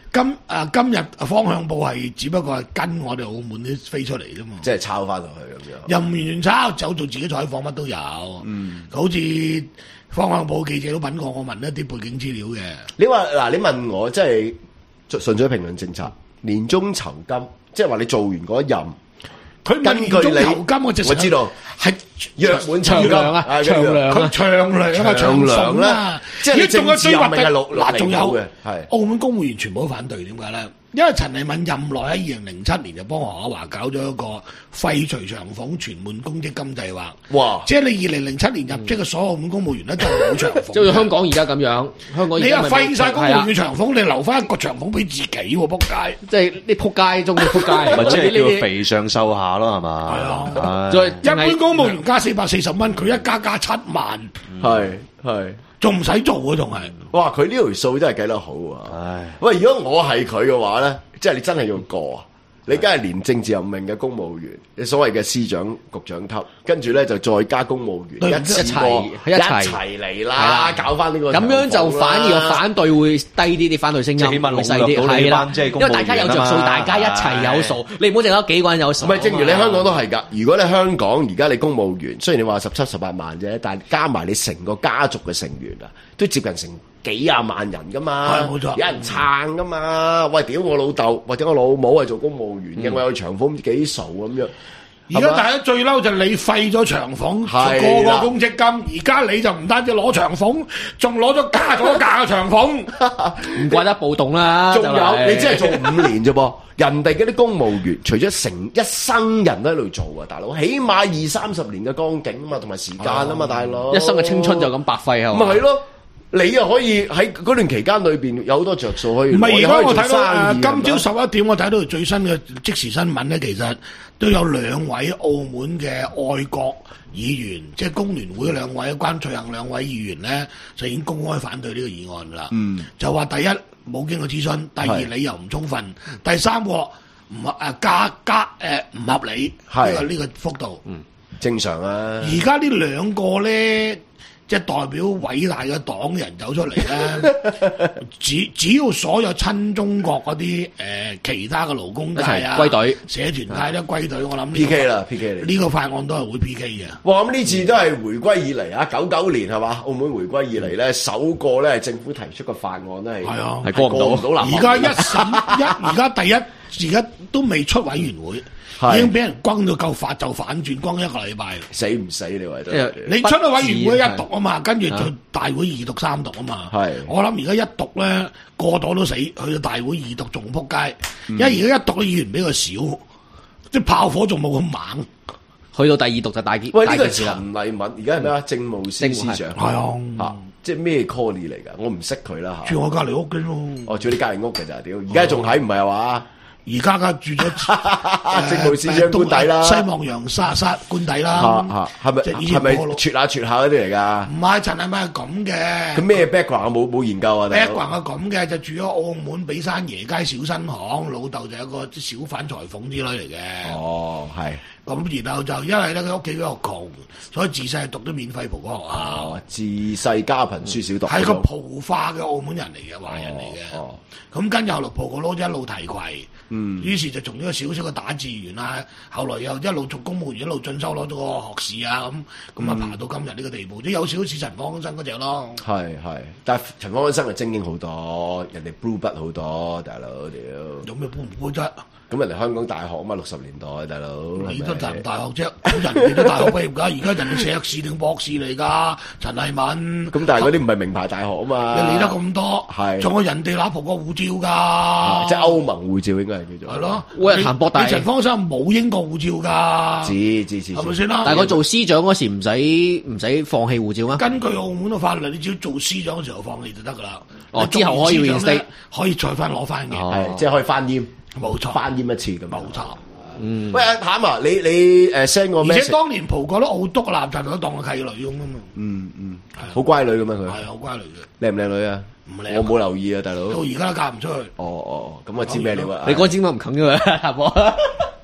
今啊今日方向報係只不過係跟我哋澳門啲飛出嚟啫嘛， 即係抄翻落去咁樣。 又唔完全抄，走做自己採訪乜都有。嗯，好似方向報記者都揾過我問一啲背景資料嘅。 你話嗱，你問我即係純粹評論政策，年終酬金，即係話你做完嗰一任。 佢根據你，我知道係約滿長糧啊，長糧啊，長糧啊，長糧啦。 即係你政治任命係六嗱，仲有嘅，係澳門公務員全部都反對，點解咧？因為陳麗敏任內喺二零零七年就幫何厚鏵搞咗一個廢除長俸全滿公積金計劃。哇！即係你二零零七年入職嘅所有澳門公務員咧，都冇長俸。 即係香港而家咁樣，香港你又廢晒公務員長俸，你留翻一個長俸俾自己喎，仆街！ 即係啲仆街中嘅仆街， 咪即係叫肥上瘦下咯，係嘛？ 係啊，一般公務員加四百四十蚊，佢一加加七萬， 係係。 仲唔使做啊？仲係， 哇！佢呢條數真係計得好啊！唉，喂，如果我係佢嘅話咧，即係你真係要過啊！你梗係連政治任命嘅公務員，你所謂嘅司長、局長級，跟住咧就再加公務員一次過一齊嚟啦，搞翻呢個咁樣就反而個反對會低啲，啲反對聲音起碼會細啲，係啦，因為大家有着數，大家一齊有數，你唔好淨係幾個人有數。 唔係，正如你香港都係㗎。如果你香港而家你公務員，雖然你話十七十八萬啫，但係加埋你成個家族嘅成員啊，都接近成幾廿萬人噶嘛， 冇錯， 有人撐噶嘛。喂，屌我老豆或者我老母係做公務員嘅，嗯、我有長俸唔知幾數咁樣。 而家大家最嬲就你廢咗長俸，個個公積金，而家你就唔單止攞長俸，仲攞咗加咗價嘅長俸， 唔怪得暴動啦。 仲有、就是、你只係做五年啫噃，人哋嗰啲公務員除咗成一生人都喺度做啊，大佬，起碼二三十年嘅光景啊嘛，同埋時間啊嘛，哦、大佬， 一生嘅青春就咁白費係嘛？ 咪係咯。你又可以喺嗰段期間裏邊有好多着數可以。 唔係，而家我睇到今朝十一點，我睇到最新嘅即時新聞咧，其實都有兩位澳門嘅愛國議員，即係工聯會兩位關翠杏兩位議員咧，就已經公開反對呢個議案啦。嗯，就話第一冇經過諮詢，第二理由唔充分，第三個唔誒加加誒唔合理。係呢個呢個幅度。 嗯，正常啊。 而家呢兩個咧。即係代表偉大嘅黨人走出嚟咧，只只要所有親中國嗰啲誒其他嘅勞工界啊、歸隊、社團界都歸隊，我諗 P K 啦 ，P K 嚟呢個法案都係會 P K 嘅。 哇！咁呢次都係回歸以嚟啊，九九年係嘛？澳門回歸以嚟咧，首個咧政府提出嘅法案咧係啊， 係過唔到立法。 而家一審一，而家第一，而家都未出委員會。已經俾人轟到夠發就反轉，轟一個禮拜， 死唔死你話都？ 你出到委員會一讀啊嘛，跟住就大會二讀三讀啊嘛。係，我諗而家一讀咧，個朵都死，去到大會二讀仲撲街，因為而家一讀嘅議員比較少，即係炮火仲冇咁猛。 去到第二讀就大結。 喂，呢個陳麗敏而家係咩啊？政務司司長係啊， 嚇，即係咩 call 嚟㗎？我唔識佢啦嚇。 住我隔離屋嘅咯。 哦，住你隔離屋嘅咋？屌，而家仲喺唔係話？ 而家家住咗政務司長官邸啦， 西望洋沙沙官邸啦， 係咪係咪撮下撮下嗰啲嚟㗎？ 唔係，陳係咪係咁嘅？ 佢咩 background 冇冇研究啊 ？background 係咁嘅，就住咗澳門比山爺街小新行，老豆就有個小販裁縫之類嚟嘅。 哦，係。 咁然後就因為咧佢屋企比較窮，所以自細係讀咗免費葡國學校。 哦，自細家貧書少讀。 係個葡化嘅澳門人嚟嘅，華人嚟嘅。哦。咁跟住後來葡國佬一路提攜。嗯，於是就從呢個小小嘅打字員啊，後來又一路做公務員，一路進修攞咗個學士啊，咁咁啊爬到今日呢個地步，即、嗯、有少少似陳方安生嗰隻咯。係係，但係陳方安生係精英好多，人哋 blue blood 好多，大佬屌。有咩 blue 唔 blue 啫？咁人哋香港大學啊嘛，六十年代大佬。你都就唔大學啫，人哋都大學畢業㗎，而家人哋碩士定博士嚟㗎，陳麗敏。咁但係嗰啲唔係名牌大學啊嘛。你理得咁多，係仲有人哋攞葡國護照㗎，即係歐盟護照應該係叫做。係咯，喂，譚博大。你陳方生冇英國護照㗎。知知知。係咪先啦？但係佢做司長嗰時唔使唔使放棄護照啊？根據澳門嘅法律，你只要做司長嘅時候放棄就得㗎啦。哦，之後可以 reinstate，可以再翻攞翻嘅，係即係可以翻閹。冇錯，翻閹一次咁。冇錯，嗯。喂，阿譚啊，你你誒 send 個 message，而且當年葡國都澳督立就都當個契女咁啊嘛。嗯嗯，好乖女咁樣佢。係好乖女嘅。靚唔靚女啊？唔靚。我冇留意啊，大佬。到而家都嫁唔出去。哦哦，咁我知咩料啊？你嗰個尖都唔近嘅嘛，阿婆。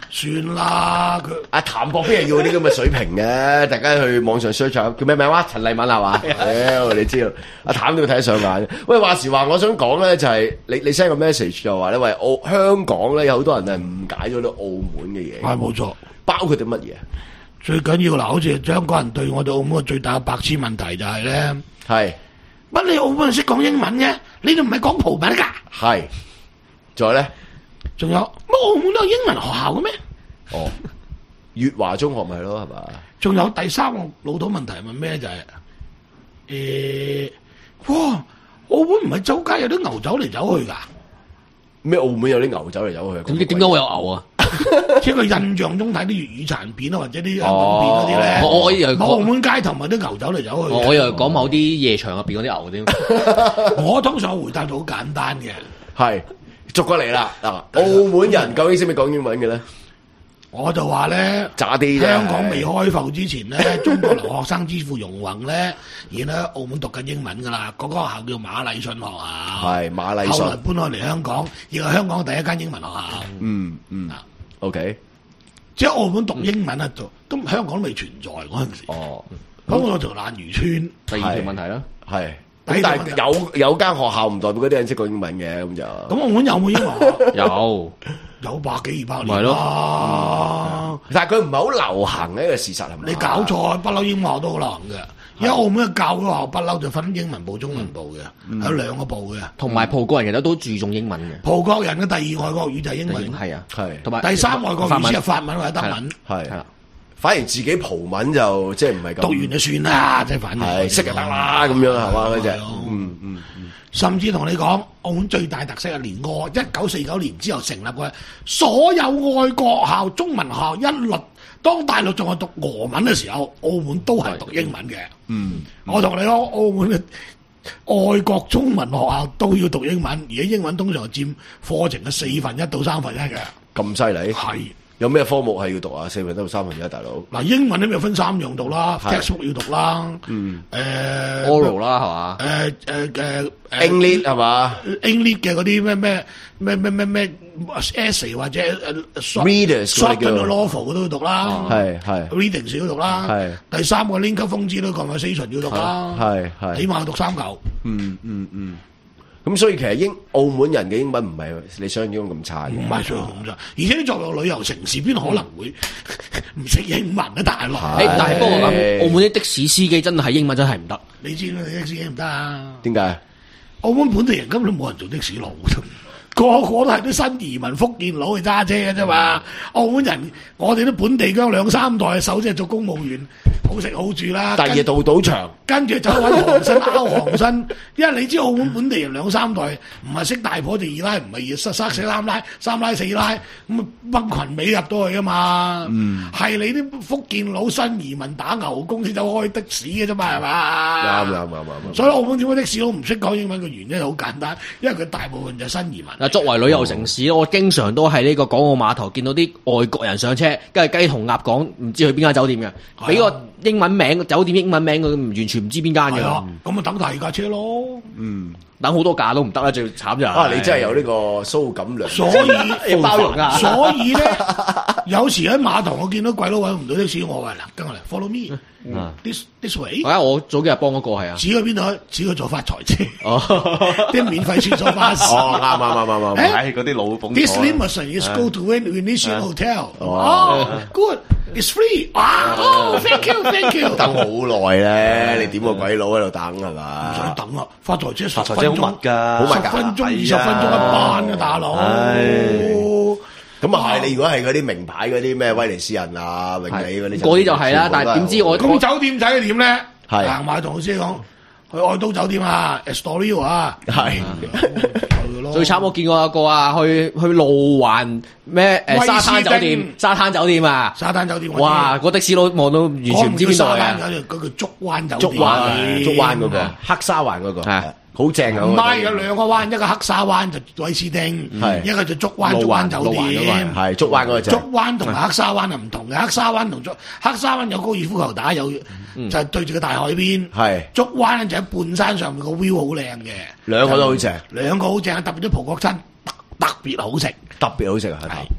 算啦，佢阿譚博邊係要嗰啲咁嘅水平嘅，大家去網上 search 下，叫咩名話？陳麗敏係嘛？屌，你知道阿譚都要睇得上眼。喂，話時話，我想講咧就係你你 send 個 message 就話咧，喂，澳香港咧有好多人係誤解咗啲澳門嘅嘢。 係冇錯， 包括啲乜嘢？ 最緊要嗱，好似香港人對我哋澳門嘅最大嘅白痴問題就係咧， 係乜你澳門人識講英文嘅？你哋唔係講葡文㗎？ 係，仲有咧？仲有乜澳門都有英文學校嘅咩？ 哦，粵華中學咪係咯，係嘛？ 仲有第三個老土問題問咩就係、是、誒、哇！澳門唔係周街有啲牛走嚟走去㗎？ 咩澳門有啲牛走嚟走去？ 點點解會有牛啊？ 即係佢印象中睇啲粵語殘片啊，或者啲香港片嗰啲咧， 我我以為澳門街頭咪啲牛走嚟走去。 我以為講某啲夜場入邊嗰啲牛添。 我通常回答到好簡單嘅， 係逐個嚟啦。嗱，澳門人究竟識唔識講英文嘅咧？ 我就話咧， 渣啲啫。 香港未開埠之前咧，中國留學生之父容閎咧，而家澳門讀緊英文噶啦，嗰、那個學校叫馬禮遜學校。係馬禮遜。後來搬開嚟香港，亦係香港第一間英文學校。嗯嗯。OK， 即係澳門讀英文啊，都都香港都未存在嗰陣時。哦，咁我條爛漁村。 第二條問題啦， 係。咁但係有有間學校唔代表嗰啲人識講英文嘅，咁就。咁澳門有冇英文？ 有，有百幾二百年啦。 但係佢唔係好流行嘅一個事實係咪？ 你搞錯，不嬲英文學校都好流行嘅。而家澳門嘅教育學校不嬲就分英文部、中文部嘅，嗯、有兩個部嘅。 同埋葡國人其實都注重英文嘅。 葡國人嘅第二外國語就係英文。 係啊， 係。 同埋第三外國語先係法文或者德文。 係係。反而自己葡文就即係唔係咁。 讀完就算啦，即係反而。 係識就得啦，咁樣係嘛嗰隻。嗯嗯嗯。甚至同你講，澳門最大特色係連過一九四九年之後成立嘅所有外國學校、中文學校一律。當大陸仲係讀俄文嘅時候，澳門都係讀英文嘅。嗯，我同你講，澳門嘅外國中文學校都要讀英文，而家英文通常佔課程嘅四分一到三分一嘅。 咁犀利？係。有咩科目係要讀啊？四分一到三分一，大佬。嗱， 英文咧咪分三樣讀啦 ，textbook 要讀啦。嗯。誒 oral 啦，係嘛？ 誒誒誒 English 係嘛 ？English 嘅嗰啲咩咩咩咩咩咩 essay 或者誒 readers short 嘅 novel 都要讀啦。 係係。 reading 要讀啦。係。第三個 link 級風資都 conversation 要讀啦。係係。起碼要讀三嚿。 嗯嗯嗯。咁所以其實英澳門人嘅英文唔係你想象中咁差嘅， 唔係想象中咁差。而且你作為旅遊城市，邊可能會唔識英文啊？大陸， 但係不過諗，澳門啲的士司機真係英文真係唔得。 你知啦，的士司機唔得啊？ 點解？ 澳門本地人根本都冇人做的士佬，個個都係啲新移民福建佬去揸車嘅啫嘛。澳門人，我哋都本地姜兩三代，首先係做公務員。好食好住啦， 第二度賭場， 跟住走揾韓新拗韓新，因為你知澳門本地人兩三代唔係識大婆就二奶，唔係塞塞死三奶、三奶四奶，咁啊崩群尾入到去噶嘛，係、嗯、你啲福建佬新移民打牛工先走開的士嘅啫嘛，係嘛？啱啱啱啱。所以澳門點解的士佬唔識講英文嘅原因好簡單，因為佢大部分就係新移民。 嗱，作為旅遊城市，我經常都喺呢個港澳碼頭見到啲外國人上車，跟住雞同鴨講唔知去邊間酒店嘅，俾個英文名酒店英文名佢完全唔知邊間嘅， 咁咪等第二架車咯。 嗯，等好多架都唔得啦，最慘就係。 啊，你真係有呢個蘇錦良， 所以包容啊。所以咧，有時喺碼頭我見到鬼佬揾唔到的士，我話嗱，跟我嚟 follow me，this this way。 啊，我早幾日幫嗰個係啊。 指去邊度？指去坐發財車。哦，啲免費穿梭巴士。 哦，啱啱啱啱啱。 唉，嗰啲老奉。 This limousine is go to Venetian Hotel。哦 ，good，it's free。哇，thank you，thank you。 等好耐咧，你點個鬼佬喺度等係嘛？ 唔使等啊，發財車十分鐘，好密㗎， 十分鐘二十分鐘一班嘅大佬。 咁啊係，你如果係嗰啲名牌嗰啲咩威尼斯人啊、永利嗰啲， 嗰啲就係啦。但係點知我咁酒店仔點咧？係行埋同老師講，去愛都酒店啊 ，Astoria 啊，係。 最慘我見過一個啊，去去路環咩誒沙灘酒店，沙灘酒店啊， 沙灘酒店。 哇！個的士佬望到完全唔知邊度嚟啊！ 嗰個竹灣酒店， 竹灣，竹灣嗰個黑沙環嗰個係。好正啊！ 唔係有兩個灣，一個黑沙灣就威斯汀，一個就竹灣竹灣酒店， 係竹灣嗰個就。 竹灣同埋黑沙灣係唔同嘅，黑沙灣同竹黑沙灣有高爾夫球打，有就係對住個大海邊。係竹灣咧就喺半山上面，個 view 好靚嘅。兩個都好正，兩個好正，特別啲葡國餐特別好食， 特別好食啊！係。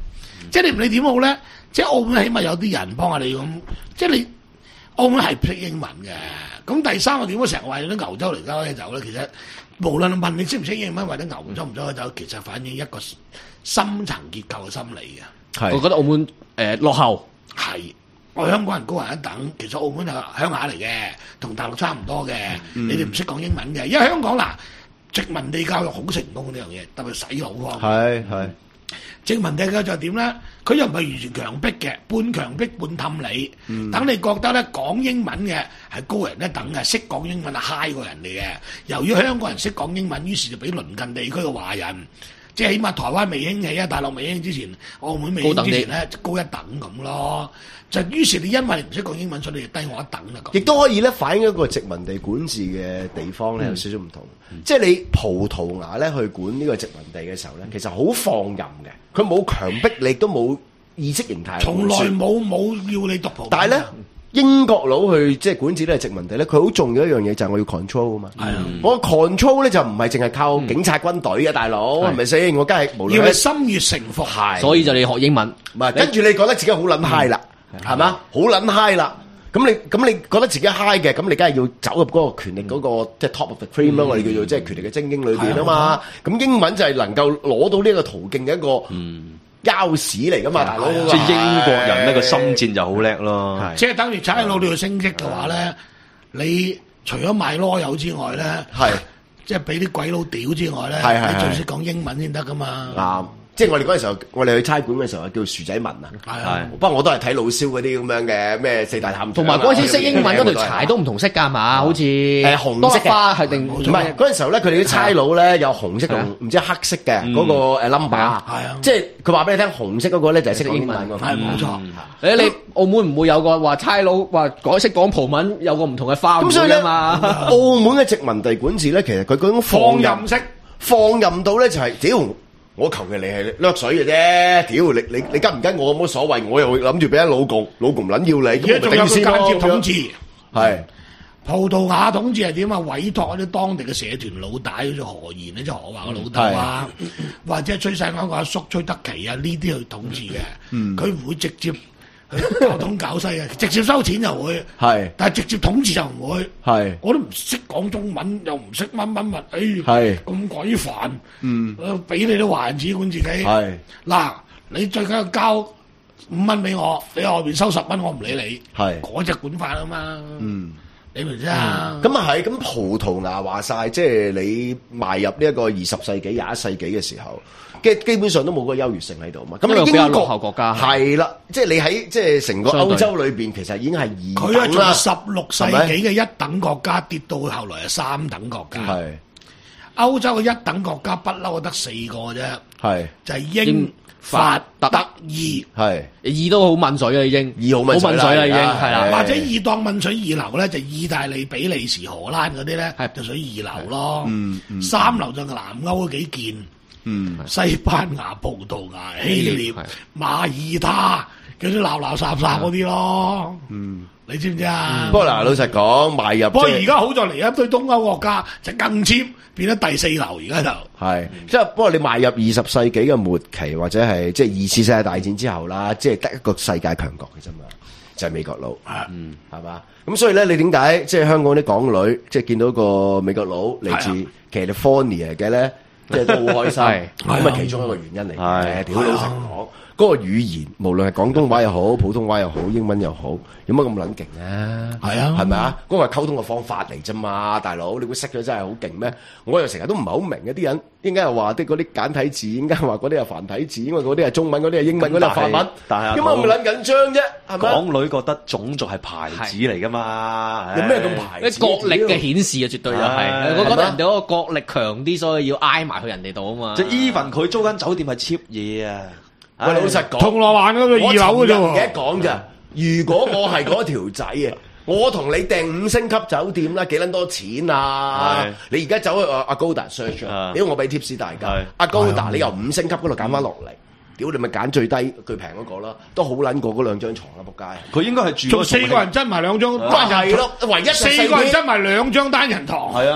即係你唔理點好咧，即係澳門起碼有啲人幫下你咁，即係你澳門係識英文嘅。咁第三個點解成日話啲牛周嚟交酒咧？其實無論問你識唔識英文或者牛周唔周酒，其實反映一個深層結構嘅心理嘅。 我覺得澳門誒、呃、落後係。我香港人高人一等，其實澳門係鄉下嚟嘅，同大陸差唔多嘅。嗯、你哋唔識講英文嘅，因為香港嗱殖民地教育好成功呢樣嘢，特別洗腦方面。係係殖民地教育就係點咧？佢又唔係完全強迫嘅，半強迫半氹你，嗯、等你覺得咧講英文嘅係高人一等嘅，識講英文係 high 過人哋嘅。由於香港人識講英文，於是就俾鄰近地區嘅華人。即係起碼台灣未興起啊，大陸未興之前，澳門未興之前咧，高一等咁咯。就於是你因為唔識講英文，所以你低我一等啦。 亦都可以咧反映一個殖民地管治嘅地方咧有少少唔同。嗯、即係你葡萄牙咧去管呢個殖民地嘅時候咧，其實好放任嘅，佢冇強迫你，都冇意識形態。 從來冇冇要你讀葡萄牙。 但係咧。英國佬去即係管治呢個殖民地咧，佢好重要一樣嘢就係我要 control 啊嘛。係啊，我 control 咧就唔係淨係靠警察軍隊嘅大佬，係咪先？我梗係無論要你心悅誠服， 係， 所以就你學英文， 唔係跟住你覺得自己好撚 high 啦，係嘛？好撚 high 啦，咁你咁你覺得自己 high 嘅，咁你梗係要走入嗰個權力嗰個即係 top of the cream 啦，我哋叫做即係權力嘅精英裏邊啊嘛。咁英文就係能夠攞到呢一個途徑嘅一個。膠屎嚟噶嘛，大佬！ 即係英國人呢個心戰就好叻咯。 即係等於差佬你要升職嘅話咧，你除咗賣囉柚之外咧，係即係俾啲鬼佬屌之外咧，你仲識講英文先得噶嘛。啱。 即係我哋嗰陣時候，我哋去差館嘅時候叫薯仔文啊。係，不過我都係睇老蕭嗰啲咁樣嘅咩四大探長。 同埋嗰陣時識英文嗰條柴都唔同色㗎嘛，好似誒紅色花係定唔係嗰陣時候咧？佢哋啲差佬咧有紅色同唔知黑色嘅嗰個誒 number。係啊，即係佢話俾你聽，紅色嗰個咧就係識英文㗎。係冇錯。 誒你澳門唔會有個話差佬話改識講葡文有個唔同嘅花咁所以咧嘛？ 澳門嘅殖民地管治咧，其實佢嗰種放任式放任到咧就係屌。我求其你係掠水嘅啫，屌你你你跟唔跟我冇所謂，我又諗住俾一老共，老共唔撚要你， 而家仲有個間接統治， 係葡萄牙統治係點啊？委託一啲當地嘅社團老大，好似何賢呢，即係何華嘅老豆啊，或者崔世安個阿叔崔德祺啊，呢啲去統治嘅，佢唔、嗯、會直接。搞東搞西嘅，直接收錢就會，係，但係直接統治就唔會，係。我都唔識講中文，又唔識乜乜乜，哎，係咁鬼煩，嗯，俾你都華人自管自己，係。嗱，你最緊要交五蚊俾我，你喺外邊收十蚊，我唔理你，係。嗰隻管法啊嘛，嗯，你明唔知啊？咁啊係，咁葡萄牙話晒，即係你邁入呢一個二十世紀、廿一世紀嘅時候。基基本上都冇個優越性喺度嘛，咁你英國國家係啦，即係你喺即係成個歐洲裏邊，其實已經係二等啦。佢係從十六世紀嘅一等國家跌到後來係三等國家。係歐洲嘅一等國家不嬲得四個啫，係就係英、法、德、意，係意都好濛水啊，已經意好濛水啦，已經係啦。或者意當濛水二流咧，就意大利、比利時、荷蘭嗰啲咧，就屬於二流咯。嗯嗯，三流就南歐嗰幾件。嗯，西班牙、葡萄牙、希臘、馬耳他，嗰啲鬧鬧雜雜嗰啲咯。嗯，你知唔知啊？不過嗱，老實講，邁入不過而家好在嚟一堆東歐國家就更尖，變咗第四流。而家就係即係，不過你邁入二十世紀嘅末期，或者係即係二次世界大戰之後啦，即係得一個世界強國嘅啫嘛，就係美國佬。嗯，係嘛？咁所以咧，你點解即係香港啲港女即係見到個美國佬嚟自 California 嘅咧？即係都好開心，咁啊其中一個原因嚟嘅。屌老實講，嗰個語言無論係廣東話又好、普通話又好、英文又好，有乜咁撚勁啊？係啊，係咪啊？嗰個係溝通嘅方法嚟啫嘛，大佬，你估識咗真係好勁咩？我又成日都唔係好明一啲人，應該係話啲嗰啲簡體字，應該係話嗰啲係繁體字，因為嗰啲係中文，嗰啲係英文，嗰啲係法文。但係，咁我唔撚緊張啫，係咪？港女覺得種族係牌子嚟㗎嘛？有咩咁牌子？國力嘅顯示啊，絕對就係。我覺得人哋嗰個國力強啲，所以要挨埋去人哋度啊嘛。即係 even 佢租間酒店係 cheap 嘢啊！喂，老實講，銅鑼灣嗰個二樓嘅啫喎。我唔記得講咋。如果我係嗰條仔啊，我同你訂五星級酒店啦，幾撚多錢啊？你而家走去阿 Agoda search 啊，屌我俾 tips 大家。Agoda 你由五星級嗰度揀翻落嚟，屌你咪揀最低最平嗰個啦，都好撚過嗰兩張床啦，仆街。佢應該係住。做四個人爭埋兩張單人床。係咯，唯一四個人爭埋兩張單人床。係啊。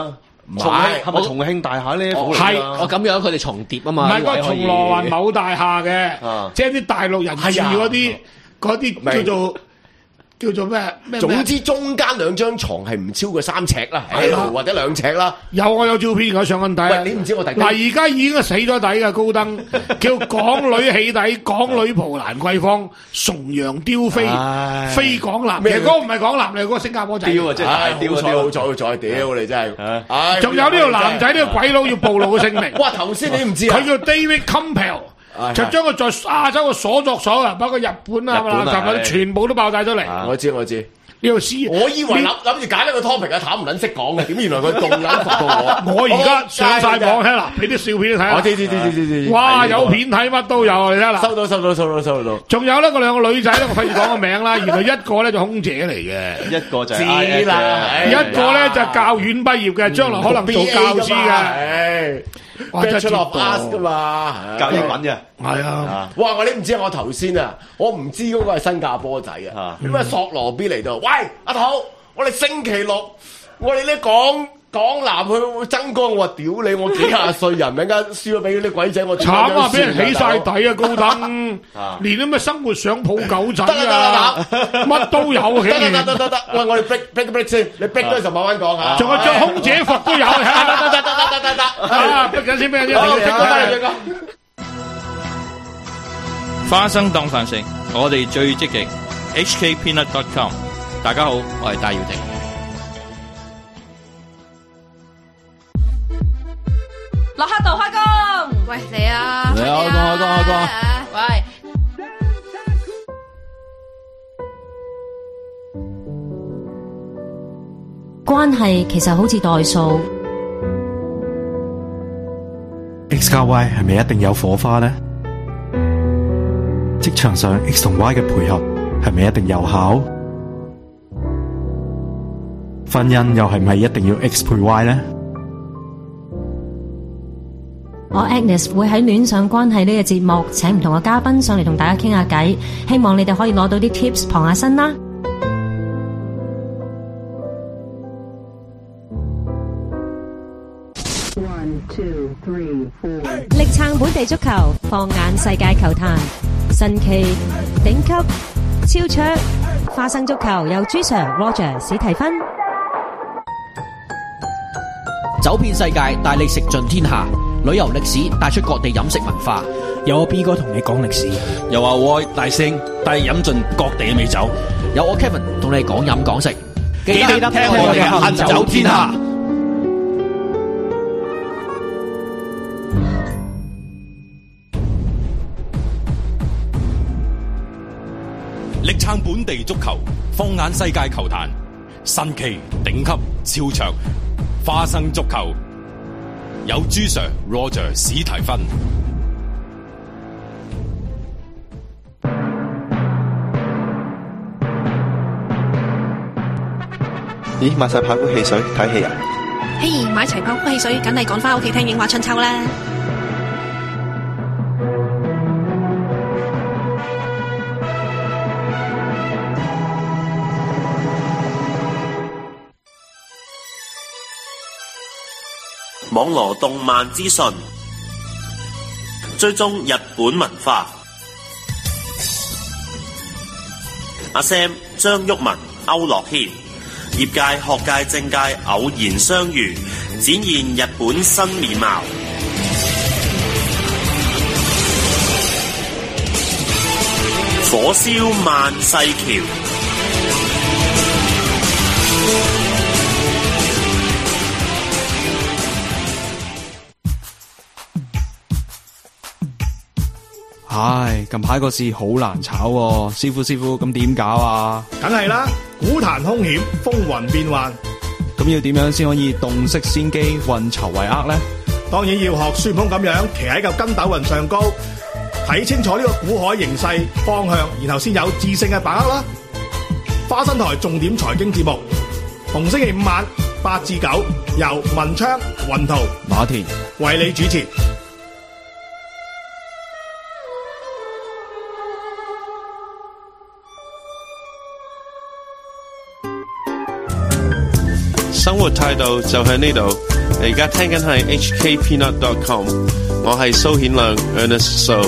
重慶係咪重慶大廈呢？ 係我咁樣，佢哋重疊啊嘛。 唔係嗰個銅鑼灣某大廈嘅，即係啲大陸人住嗰啲嗰啲叫做。叫做咩咩？ 總之中間兩張床係唔超過三尺啦，係或者兩尺啦。 有我有照片，我上緊睇。 喂，你唔知我睇嗱，而家已經係死咗底嘅高登，叫港女起底，港女蒲蘭桂坊，崇洋雕飛，非港男。其實嗰個唔係港男嚟，嗰個新加坡仔。 雕啊，真係大雕啊！好彩好彩，屌你真係。 仲有呢個男仔，呢個鬼佬要暴露個姓名。 哇！頭先你唔知啊？ 佢叫 David Campbell。就將佢在亞洲嘅所作所為，包括日本啊、嘛，琴日全部都爆晒出嚟。 我知我知， 呢個師， 我以為諗諗住揀一個 topic 啊，淡唔撚識講嘅，點原來佢咁撚服到我。 我而家上晒網聽啦，俾啲笑片你睇下。 我知知知知知知。 哇，有片睇乜都有，你睇啦。 收到收到收到收到。 仲有呢個兩個女仔咧，我費事講個名啦。原來一個咧就空姐嚟嘅， 一個就知啦， 一個咧就教院畢業嘅，將來可能做教師嘅。 哇！真係出落 pass 噶嘛， 教英文嘅， 係啊！ 哇！我你唔知我頭先啊，我唔知嗰個係新加坡仔啊，咁啊索羅 B 嚟到，喂阿頭，我哋星期六我哋咧講。港男去增光，我話屌你！我幾廿歲人，陣間輸咗俾啲鬼仔，我慘啊！俾人起晒底啊！高登，連啲咩生活相抱狗仔啊，乜都有起。 得得得得得，喂！我哋 break break break 先，你 break 嗰陣時慢慢講嚇。 仲有着空姐服都有，得得得得得得得， 啊！逼緊先，逼緊先， 好，得得花生當飯食，我哋最積極。H K Peanut dot com， 大家好，我係戴耀廷。 落黑道開工，喂嚟啊！ 嚟啊！開工開工開工！ 喂， 關係其實好似代數 ，X 加 Y 係咪一定有火花呢？職場上 X 同 Y 嘅配合係咪一定有效？婚姻又係咪一定要 X 配 Y 呢？ 我 Agnes 會喺戀上關係呢個節目請唔同嘅嘉賓上嚟同大家傾下偈，希望你哋可以攞到啲 tips 傍下身啦。 One, two, three, four. 力撐本地足球，放眼世界球壇，神奇、頂級、超卓，花生足球有朱 Sir、Roger、史提芬。 走遍世界，帶你食盡天下。旅遊歷史帶出各地飲食文化， 有我 B 哥同你講歷史， 有阿 Y 大聲帶你飲盡各地嘅美酒， 有我 Kevin 同你講飲講食， 記得聽我哋行走天下。力撐本地足球，放眼世界球壇，神奇、頂級、超卓，花生足球。有朱 Sir、Roger、史提芬。 咦，買晒跑酷汽水睇戲啊！ 嘿，買齊跑酷汽水，梗係趕翻屋企聽影畫春秋啦！ 網羅動漫資訊，追蹤日本文化。阿 Sam、張毓文、歐樂軒，業界、學界、政界偶然相遇，展現日本新面貌。火燒萬世橋。 唉，近排個市好難炒喎，師傅師傅咁點搞啊？ 梗係啦，股壇兇險，風雲變幻。 咁要點樣先可以洞悉先機，運籌帷幄呢？ 當然要學孫悟空咁樣，騎喺嚿筋斗雲上高，睇清楚呢個股海形勢方向，然後先有智勝嘅把握啦。花生台重點財經節目，逢星期五晚八至九，由文昌、雲圖、 馬田為你主持。 生活態度就喺呢度。你而家聽緊係 H K Peanut dot com， 我係蘇顯亮 Ernest So。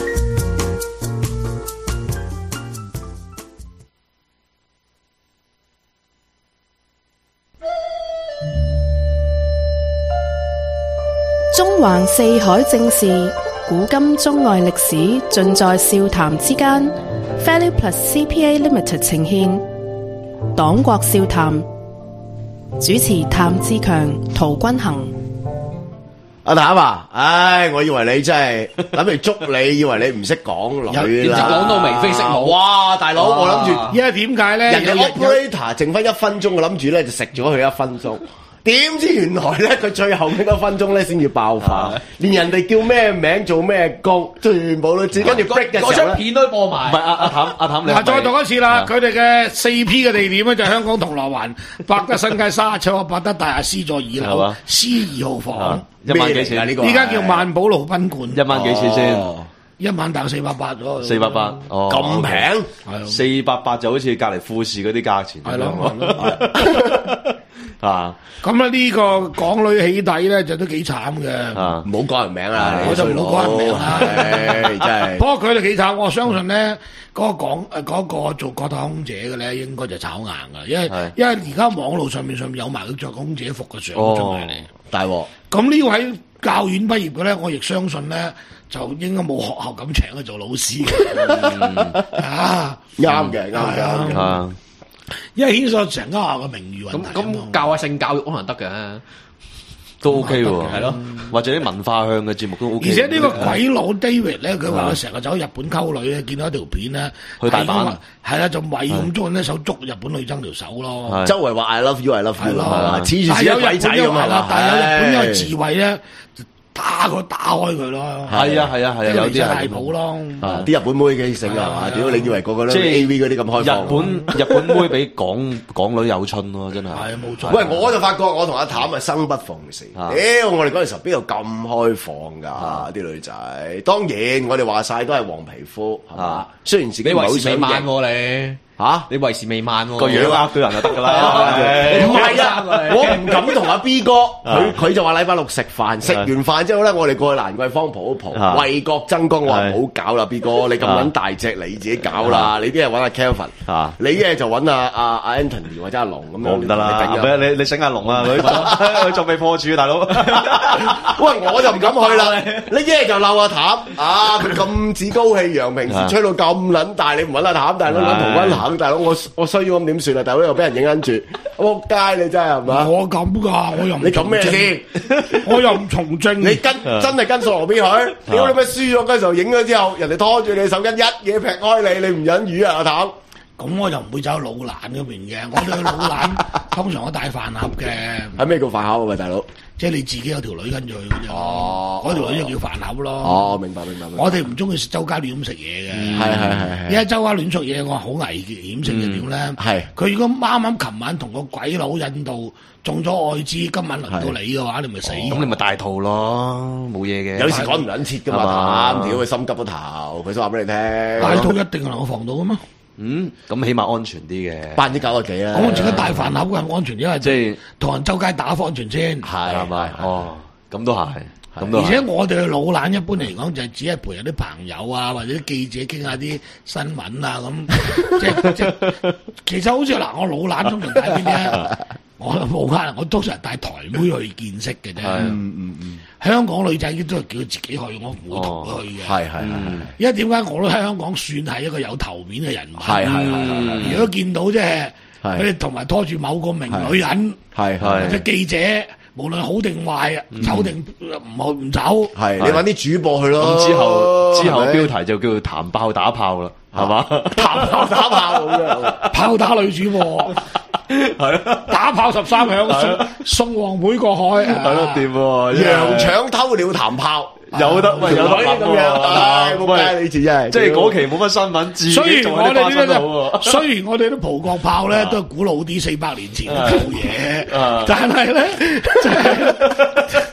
中橫四海正事，古今中外歷史，盡在笑談之間。Value Plus C P A Limited 呈現黨國笑談，主持譚志強、陶君行。 阿譚啊，唉，我以為你真係諗住捉你，以為你唔識港女啦， 講到眉飛色舞。 哇，大佬，我諗住， 因為點解咧？ 人哋 operator 剩翻一分鐘，我諗住咧就食咗佢一分鐘。點知原來咧佢最後幾多分鐘咧先至爆發，連人哋叫咩名做咩工，全部都知。跟住 break 嘅時候咧， 嗰張片都播埋。 唔係阿阿譚阿譚，你嗱再讀一次啦，佢哋嘅四 P 嘅地點咧就係香港銅鑼灣百德新街三十七號百德大廈 C 座二樓 C 二號房， 一萬幾錢啊？呢個依家叫萬寶路賓館， 一萬幾錢先？ 一晚大四百八咗， 四百八，哦， 咁平， 四百八就好似隔離富士嗰啲價錢， 係咯。 啊， 咁咧呢個港女起底咧就都幾慘嘅， 唔好講人名啦， 我就唔好講人名啦， 真係。 不過佢哋幾慘，我相信咧嗰個港誒嗰個做國泰空姐嘅咧，應該就炒硬噶，因為因為而家網絡上面上面有埋佢着空姐服嘅相出嚟， 大鑊。 咁呢位教院畢業嘅咧，我亦相信咧就應該冇學校咁請佢做老師嘅，啊， 啱嘅，啱嘅，啱。 因為牽涉成間學校嘅名譽問題。 咁咁教下性教育可能得嘅， 都 OK 喎， 係咯， 或者啲文化向嘅節目都 OK。 而且呢個鬼佬 David 咧，佢話佢成日走去日本溝女咧，見到一條片咧， 去大阪， 係啦，就為咁捉一手捉日本女爭條手咯， 周圍話 I love you，I love you 咯，黐住但係有鬼仔咁係啦，但係有日本因為自衛咧。打佢打開佢咯， 係啊係啊係啊，有啲係大埔咯， 啲日本妹幾醒啊嘛？屌你以為個個都 A V 嗰啲咁開放？ 日本日本妹比港港女有春咯，真係。係啊，冇錯。 喂，我就發覺我同阿譚係生不逢時。屌，我哋嗰陣時候邊度咁開放㗎？啲女仔，當然我哋話晒都係黃皮膚，係嘛？雖然自己唔係好想慢喎你。嚇！你為時未晚喎， 個樣呃到人就得㗎啦。 唔係啊，我唔敢同阿 B 哥，佢佢就話禮拜六食飯，食完飯之後咧，我哋過去蘭桂坊蒲一蒲，為國爭光，我話唔好搞啦 ，B 哥，你咁撚大隻，你自己搞啦，你啲係揾阿 Kelvin，你啲係就揾阿阿阿 Anthony 或者阿龍咁樣， 我唔得啦，你你醒阿龍啊，佢佢仲未破處，大佬。 喂，我就唔敢去啦，你一係就鬧阿譚，啊佢咁趾高氣揚，平時吹到咁撚大，你唔揾阿譚，大佬揾陶君行。大佬，我我衰咗咁點算啊？大佬又俾人影緊住，仆街你真係係嘛？ 我咁噶，我又唔你咁咩先？ 我又唔從政。 你跟真係跟索羅邊去？屌你咪輸咗嗰時候影咗之後，人哋拖住你手巾一嘢劈開你，你唔忍魚啊阿譚？ 咁我就唔會走老懶嗰邊嘅，我哋去老懶通常我帶飯盒嘅。 係咩叫飯盒啊？喂，大佬， 即係你自己有條女跟住去嘅啫。哦，嗰條女就叫飯盒咯。 哦，明白明白。 我哋唔中意周街亂咁食嘢嘅。 係係係係。 因為周街亂食嘢，我好危險性嘅點咧？係。佢如果啱啱琴晚同個鬼佬印度中咗艾滋，今晚輪到你嘅話，你咪死。 咁你咪大肚咯，冇嘢嘅。 有時趕唔撚切㗎嘛，屌佢心急個頭，佢想話俾你聽。 大肚一定係能夠防到㗎嘛？ 嗯，咁起碼安全啲嘅， 百分之九十幾啦。 咁我自己帶飯盒嘅安全，因為即係同人周街打安全先。 係係咪？哦，咁都係，咁都係。 而且我哋去老懶一般嚟講就係只係陪人啲朋友啊，或者啲記者傾下啲新聞啊咁。即係即係，其實好似嗱，我老懶通常帶邊啲？我冇可能，我通常帶台妹去見識嘅啫。 嗯嗯嗯。 香港女仔都係叫佢自己去，我唔會同佢去嘅。 係係係。 因為點解我都喺香港算係一個有頭面嘅人物。 係係係。 如果見到即係佢哋同埋拖住某個名女人， 係係或者記者，無論好定壞，走定唔去唔走。 係你揾啲主播去咯。 咁之後之後標題就叫做談爆打炮啦，係嘛？ 談爆打炮咁樣， 炮打女主播。 係咯， 打炮十三響，送送黃妹過海， 係咯，掂喎！ 洋腸偷了談炮， 有得喂，有得咁樣，唉，冇計你字真係， 即係嗰期冇乜新聞，自己做啲花生好。 雖然我哋啲葡國炮咧都係古老啲，四百年前嘅舊嘢，但係咧，即係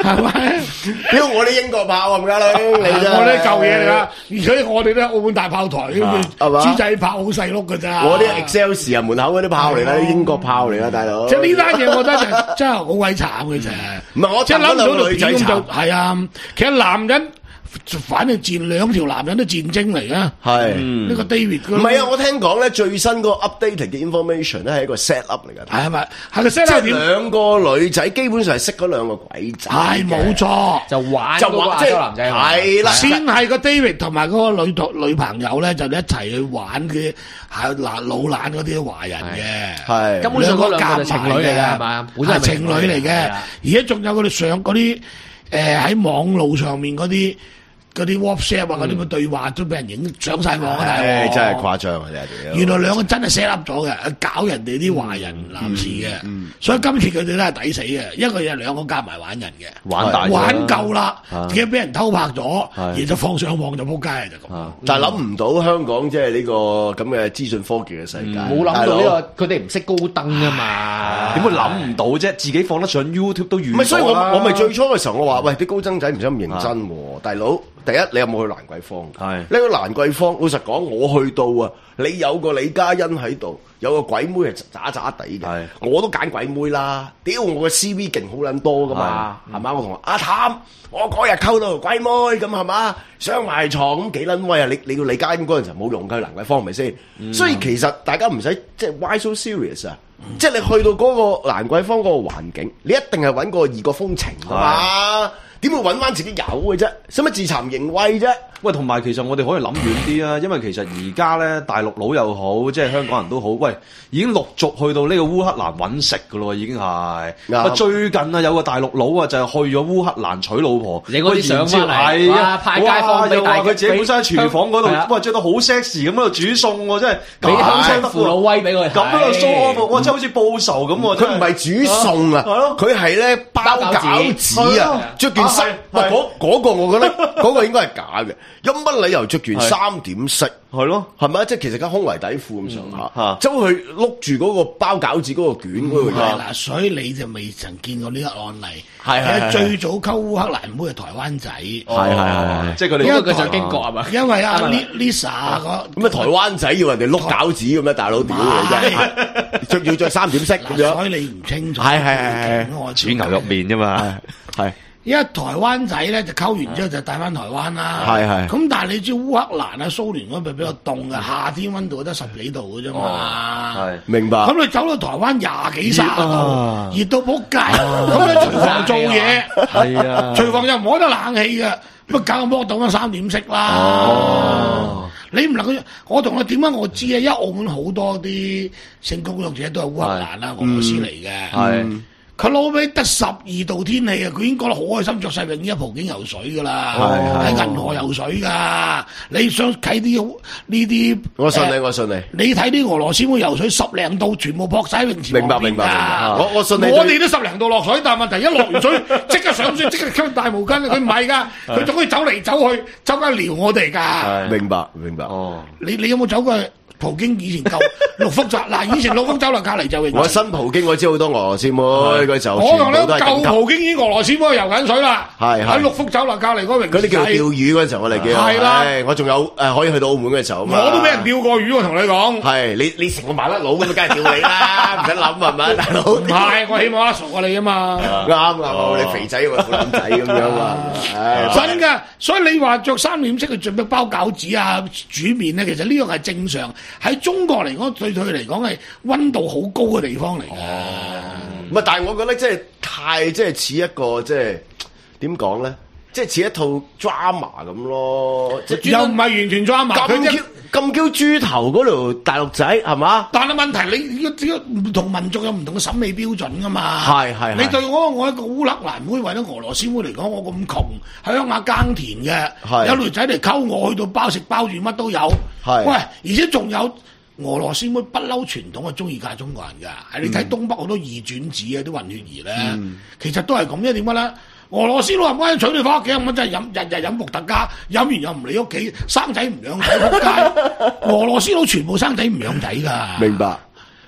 係咪？ 屌我啲英國炮啊，唔該你，你真係我啲舊嘢嚟噶，而且我哋都係澳門大炮台， 係嘛豬仔炮好細碌㗎咋。 我啲 Excelsior 門口嗰啲炮嚟啦，啲英國炮嚟啦，大佬。 即係呢單嘢，我覺得就真係好鬼慘嘅啫。 唔係我即係諗唔到條女仔片咁就係啊，其實男人。反正戰兩條男人都戰精嚟嘅， 係呢個 David 唔係啊！我聽講咧最新嗰個 updated 嘅 information 咧係一個 set up 嚟㗎， 係咪？係個 set up 即係兩個女仔基本上係識嗰兩個鬼仔， 係冇錯， 就玩就玩即係男仔， 係啦， 先係個 David 同埋嗰個女女朋友咧就一齊去玩嘅，係嗱老懶嗰啲華人嘅， 係根本上嗰兩個就情侶嚟嘅係嘛？本身係情侶嚟嘅，而家仲有佢哋上嗰啲誒喺網路上面嗰啲。嗰啲 WhatsApp 啊，嗰啲咁嘅對話都俾人影上晒網啊！ 誒，真係誇張啊！真係。 原來兩個真係 set up 咗嘅，搞人哋啲華人男士嘅，所以今次佢哋都係抵死嘅。一個嘢兩個加埋玩人嘅， 玩大玩夠啦，自己俾人偷拍咗，然就放上網就撲街就咁。 但係諗唔到香港即係呢個咁嘅資訊科技嘅世界， 冇諗到呢個佢哋唔識高登啊嘛？ 點會諗唔到啫？自己放得上 YouTube 都預咗啦。 唔係，所以我我咪最初嘅時候我話：喂，啲高僧仔唔使咁認真喎，大佬。第一，你有冇去蘭桂坊？係呢個蘭桂坊，老實講，我去到啊，你有個李嘉欣喺度，有個鬼妹係渣渣地嘅，我都揀鬼妹啦。屌，我個 C V 勁好撚多噶嘛，係嘛？我同阿譚，我嗰日溝到個鬼妹咁係嘛，上埋床咁幾撚威啊！你你個李嘉欣嗰陣時冇用佢蘭桂坊係咪先？嗯、所以其實大家唔使即係 why so serious 啊！嗯、即係你去到嗰個蘭桂坊嗰個環境，你一定係揾個異國風情㗎嘛。點會揾翻自己有嘅啫？使乜自慚形穢啫？ 喂，同埋其實我哋可以諗遠啲啊，因為其實而家咧大陸佬又好，即係香港人都好，喂，已經陸續去到呢個烏克蘭揾食噶咯，已經係。喂，最近啊有個大陸佬啊就係去咗烏克蘭娶老婆， 影嗰啲相翻嚟， 係啊， 派街坊俾大又話佢自己本身喺廚房嗰度，哇，著到好 sexy 咁喺度煮餸喎，真係俾鄉親父老威俾佢睇， 咁喺度 show off，哇，真係好似報仇咁喎。 佢唔係煮餸啊，佢係咧包餃子啊，着件衫，喂，嗰嗰個我覺得嗰個應該係假嘅，有乜理由？着件三點式係咯， 係咪？即係其實間胸圍底褲咁上下，走去碌住嗰個包餃子嗰個卷嗰個嘢。 嗱，所以你就未曾見過呢個案例。 係係最早溝烏克蘭妹係台灣仔， 係係係， 即係佢哋因為佢就經過係嘛？ 因為阿 Lisa 個咁啊，台灣仔要人哋碌餃子咁樣，大佬屌你真係，着要着三點式咁樣。 所以你唔清楚。 係係係係， 煮牛肉麵啫嘛，係。 因為台灣仔咧就溝完之後就帶翻台灣啦， 係係。 咁但係你知烏克蘭啊、蘇聯嗰邊比較凍嘅，夏天溫度得十幾度嘅啫嘛。 係， 明白。 咁你走到台灣廿幾卅度，熱到仆街，咁喺廚房做嘢， 係啊， 廚房又唔開得冷氣嘅，咁啊搞個摩到翻三點式啦。你唔能夠，我同佢點解我知啊？因為澳門好多啲性工作者都係烏克蘭啦、俄羅斯嚟嘅。係。佢攞俾得十二度天氣啊！佢已經覺得好開心，着晒泳衣蒲景游水噶啦，喺銀河游水噶。你想睇啲呢啲？ 我信你，我信你。 你睇啲俄羅斯妹游水十零度，全部撲晒泳池。 明白明白明白。我我信你。 我哋都十零度落水，但係問題一落完水即刻上水，即刻吸大毛巾。佢唔係噶，佢仲可以走嚟走去，周街撩我哋噶。 明白明白。哦。 你你有冇走過去？葡京以前舊六福酒嗱，以前六福酒樓隔離就泳池。 我新葡京我知好多俄羅斯妹嗰時候， 我同你舊葡京已經俄羅斯妹游緊水啦， 係喺六福酒樓隔離嗰泳池。 嗰啲叫釣魚嗰陣時候，我哋叫係啦。 我仲有誒可以去到澳門嘅時候， 我都俾人釣過魚，我同你講。 係你你成個麻甩佬咁，梗係釣你啦，唔使諗係咪，大佬？ 唔係，我起碼熟過你啊嘛。 啱啱，你肥仔我肚腩仔咁樣嘛。 真㗎，所以你話着三點式去準備包餃子啊、煮麵咧，其實呢樣係正常。喺中國嚟講，對佢嚟講係溫度好高嘅地方嚟嘅。 唔係，但係我覺得即係太即係似一個即係點講咧，即係似一套 drama 咁咯。 又唔係完全 drama。 咁 Q 咁 Q 豬頭嗰條大陸仔係嘛？ 但係問題你只唔同民族有唔同嘅審美標準㗎嘛。 係係。你對我我一個烏克蘭妹或者俄羅斯妹嚟講，我咁窮喺鄉下耕田嘅，有女仔嚟溝我，去到包食包住乜都有。係。喂，而且仲有。俄羅斯妹不嬲傳統係中意嫁中國人㗎，係、嗯、你睇東北好多二轉子啊，啲混血兒咧，嗯、其實都係咁啫。點解咧？俄羅斯佬唔可以娶你翻屋企，咁真係飲日日飲伏特加，飲完又唔嚟屋企，生仔唔養仔仆街。俄羅斯佬全部生仔唔養仔㗎。 明白。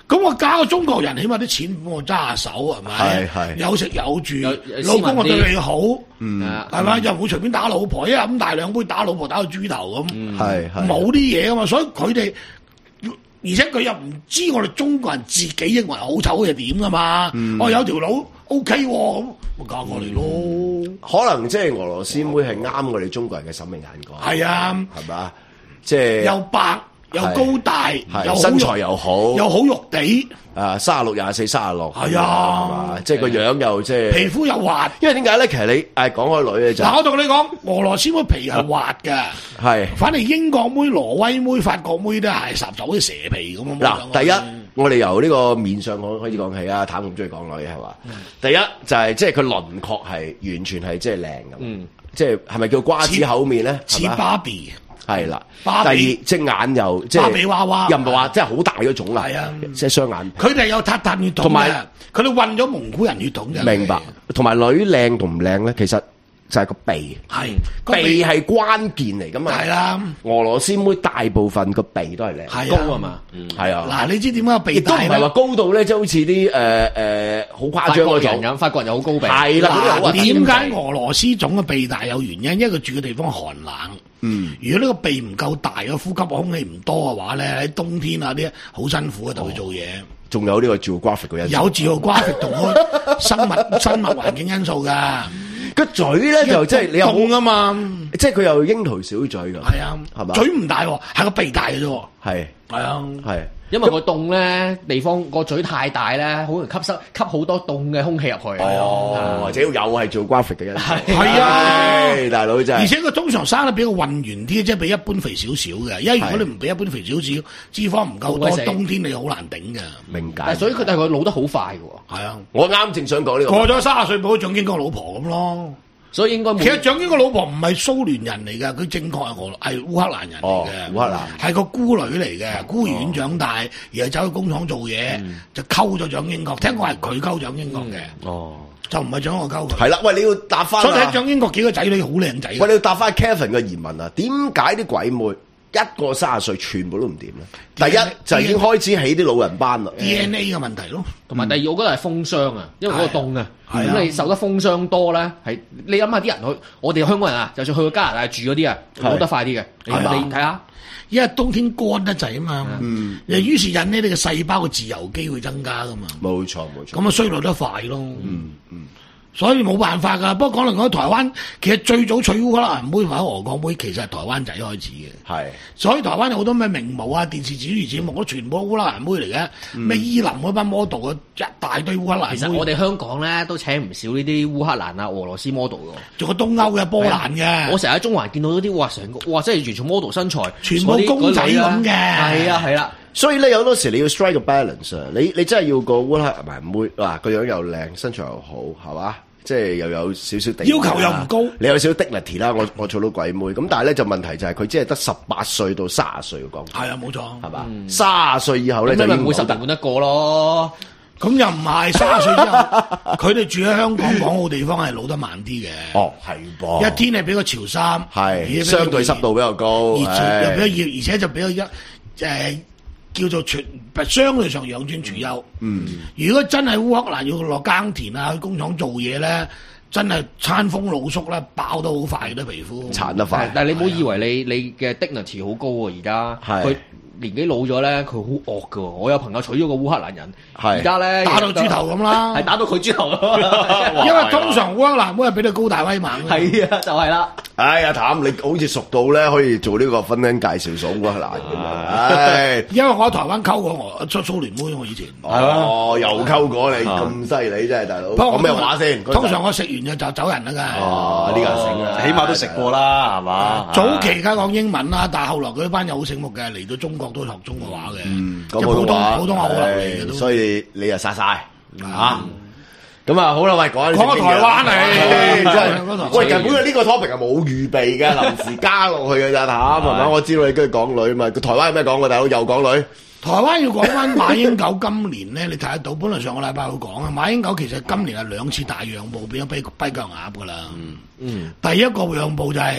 咁我嫁個中國人，起碼啲錢幫我揸下手係咪？ 係係有食有住， 有老公我對你好， 嗯係咪？又唔會隨便打老婆，一飲大兩杯打老婆打到豬頭咁， 係係冇啲嘢噶嘛，所以佢哋。而且佢又唔知我哋中國人自己認為好醜嘅點噶嘛？ 嗯哦，有條佬 O K 喎，咁咪嫁過嚟咯。 可能即係俄羅斯妹係啱我哋中國人嘅審美眼光。 係啊， 係嘛？即係又白又高大，又好身材又好， 又好肉地。 啊，三十六廿四，三十六。 係啊， 即係個樣又即係皮膚又滑。 因為點解咧？其實你誒講開女咧就嗱，我同你講，俄羅斯妹皮係滑嘅。 係。 反正英國妹、挪威妹、法國妹都係十就好似蛇皮咁樣。 嗱，第一我哋由呢個面上講開始講起啊，譚咁中意講女係嘛？第一就係即係佢輪廓係完全係即係靚咁，即係係咪叫瓜子口面咧？ 似芭比。 係啦，第芭比二隻眼又即係芭比娃娃又唔係話即係好大嗰種啦， 係啊， 即係雙眼皮。 佢哋有塔塔血統同埋嘅，佢哋混咗蒙古人血統嘅。 明白，同埋女靚同唔靚咧，其實就係個鼻， 係鼻係關鍵嚟噶嘛。 係啦， 俄羅斯妹大部分個鼻都係靚， 係啊高啊嘛，係啊。 嗱，你知點解個鼻亦都唔大係話高到咧，即係好似啲誒誒好誇張嗰種咁，法國人又好高鼻。 係啦，嗰啲好點解俄羅斯種嘅鼻大有原因？因為佢住嘅地方寒冷。 嗯， 如果呢個鼻唔夠大，個呼吸空氣唔多嘅話咧，喺冬天啊啲好辛苦嘅，同佢做嘢。 仲有呢個 geographic 嘅因素， 有 geographic 同個生物生物環境因素㗎。 個嘴咧就即係你又凍啊嘛， 即係佢又櫻桃小嘴㗎。 係啊， 係嘛？ 嘴唔大喎，係個鼻大嘅啫。 係係啊， 係。 因為個凍咧，地方個嘴太大咧，好容易吸收吸好多凍嘅空氣入去。 哦，或者又係做 graphic 嘅因素。 係啊， 大佬真係。 而且佢通常生得比較混圓啲，即係比一般肥少少嘅。因為如果你唔比一般肥少少，脂肪唔夠多，冬天你好難頂嘅。 明解。 所以佢但係佢老得好快嘅。 係啊， 我啱正想講呢個。 過咗三十歲冇咗蔣經國老婆咁咯。 所以應該其實蔣經國老婆唔係蘇聯人嚟㗎，佢正確係俄係烏克蘭人嚟嘅， 烏克蘭係個孤女嚟嘅，孤兒院長大，然後走去工廠做嘢，就溝咗蔣經國。聽講係佢溝蔣經國嘅， 哦， 就唔係蔣經國溝佢。 係啦，喂，你要答翻。 所以睇蔣經國幾個仔女好靚仔。 喂，你要答翻 Kevin 嘅疑問啊？點解啲鬼妹一個三十歲全部都唔掂咧？第一就已經開始起啲老人班啦 ，D N A 嘅問題咯。 同埋第二，我覺得係風霜啊，因為嗰個凍啊， 係啊咁你受得風霜多咧，係你諗下啲人去，我哋香港人啊，就算去到加拿大住嗰啲啊，老得快啲嘅。你係啊你睇下， 因為冬天乾得滯啊嘛， 嗯， 於是引起你嘅細胞嘅自由基會增加噶嘛。 冇錯冇錯。 咁啊衰老得快咯。 嗯嗯。 所以冇辦法㗎。不過講嚟講去，台灣其實最早娶烏克蘭妹或者俄國妹，其實係台灣仔開始嘅。 係。所以台灣有好多咩名模啊、電視主持節目都全部烏克蘭妹嚟嘅。咩、嗯、伊林嗰班 model 啊，一大堆烏克蘭妹。 其實我哋香港咧都請唔少呢啲烏克蘭啊、俄羅斯 model 㗎。 仲有東歐嘅波蘭嘅。 我成日喺中環見到嗰啲哇，成個哇，真係完全 model 身材， 全部公仔咁嘅。 係啊係啦。 所以咧，有好多時你要 strike 個 balance 啊！你你真係要個烏克蘭妹嗱，個樣又靚，身材又好，係嘛？即係又有少少地要求又唔高， 你有少少 dignity 啦。我我做到鬼妹咁，但係咧就問題就係佢只係得十八歲到三十歲嘅講。 係啊，冇錯， 係嘛？三十歲以後咧就應該每十年換一個咯。 咁又唔係三十歲之後，佢哋住喺香港港澳地方係老得慢啲嘅。 哦，係噃。 一天係比較潮濕， 係相對濕度比較高， 熱又比較熱，而且就比較一誒。呃叫做全相對上養尊處優。嗯，如果真係烏克蘭要落耕田啊，去工廠做嘢咧，真係餐風露宿咧，爆得好快嘅啲皮膚， 殘得快。 但係你唔好以為你你嘅 dignity 好高喎，而家佢年紀老咗咧，佢好惡㗎喎。我有朋友娶咗個烏克蘭人，而家咧打到豬頭咁啦， 係打到佢豬頭。 因為通常烏克蘭妹係比你高大威猛。 係啊，就係啦。 哎呀，譚，你好似熟到咧，可以做呢個婚姻介紹所烏克蘭咁啊！唉， 因為我喺台灣溝過我蘇蘇聯妹，我以前哦，又溝過你咁犀利真係大佬。講咩話先？ 通常我食完就就走人啦㗎。 哦，呢個醒啊， 起碼都食過啦，係嘛？ 早期而家講英文啦，但係後來佢班友好醒目嘅，嚟到中國都學中國話嘅。 嗯， 即係普通普通話好流利嘅都。 所以你又殺晒嚇。咁啊，好啦，喂，講講個台灣嚟， 真係喂，日本嘅呢個 topic 係冇預備嘅，臨時加落去嘅咋嚇，係咪？我知道你跟住講女嘛，台灣有咩講嘅？大佬又講女。 台灣要講翻馬英九今年咧，你睇得到，本來上個禮拜會講啊，馬英九其實今年係兩次大讓步，變咗跛跛腳鴨噶啦。嗯，第一個讓步就係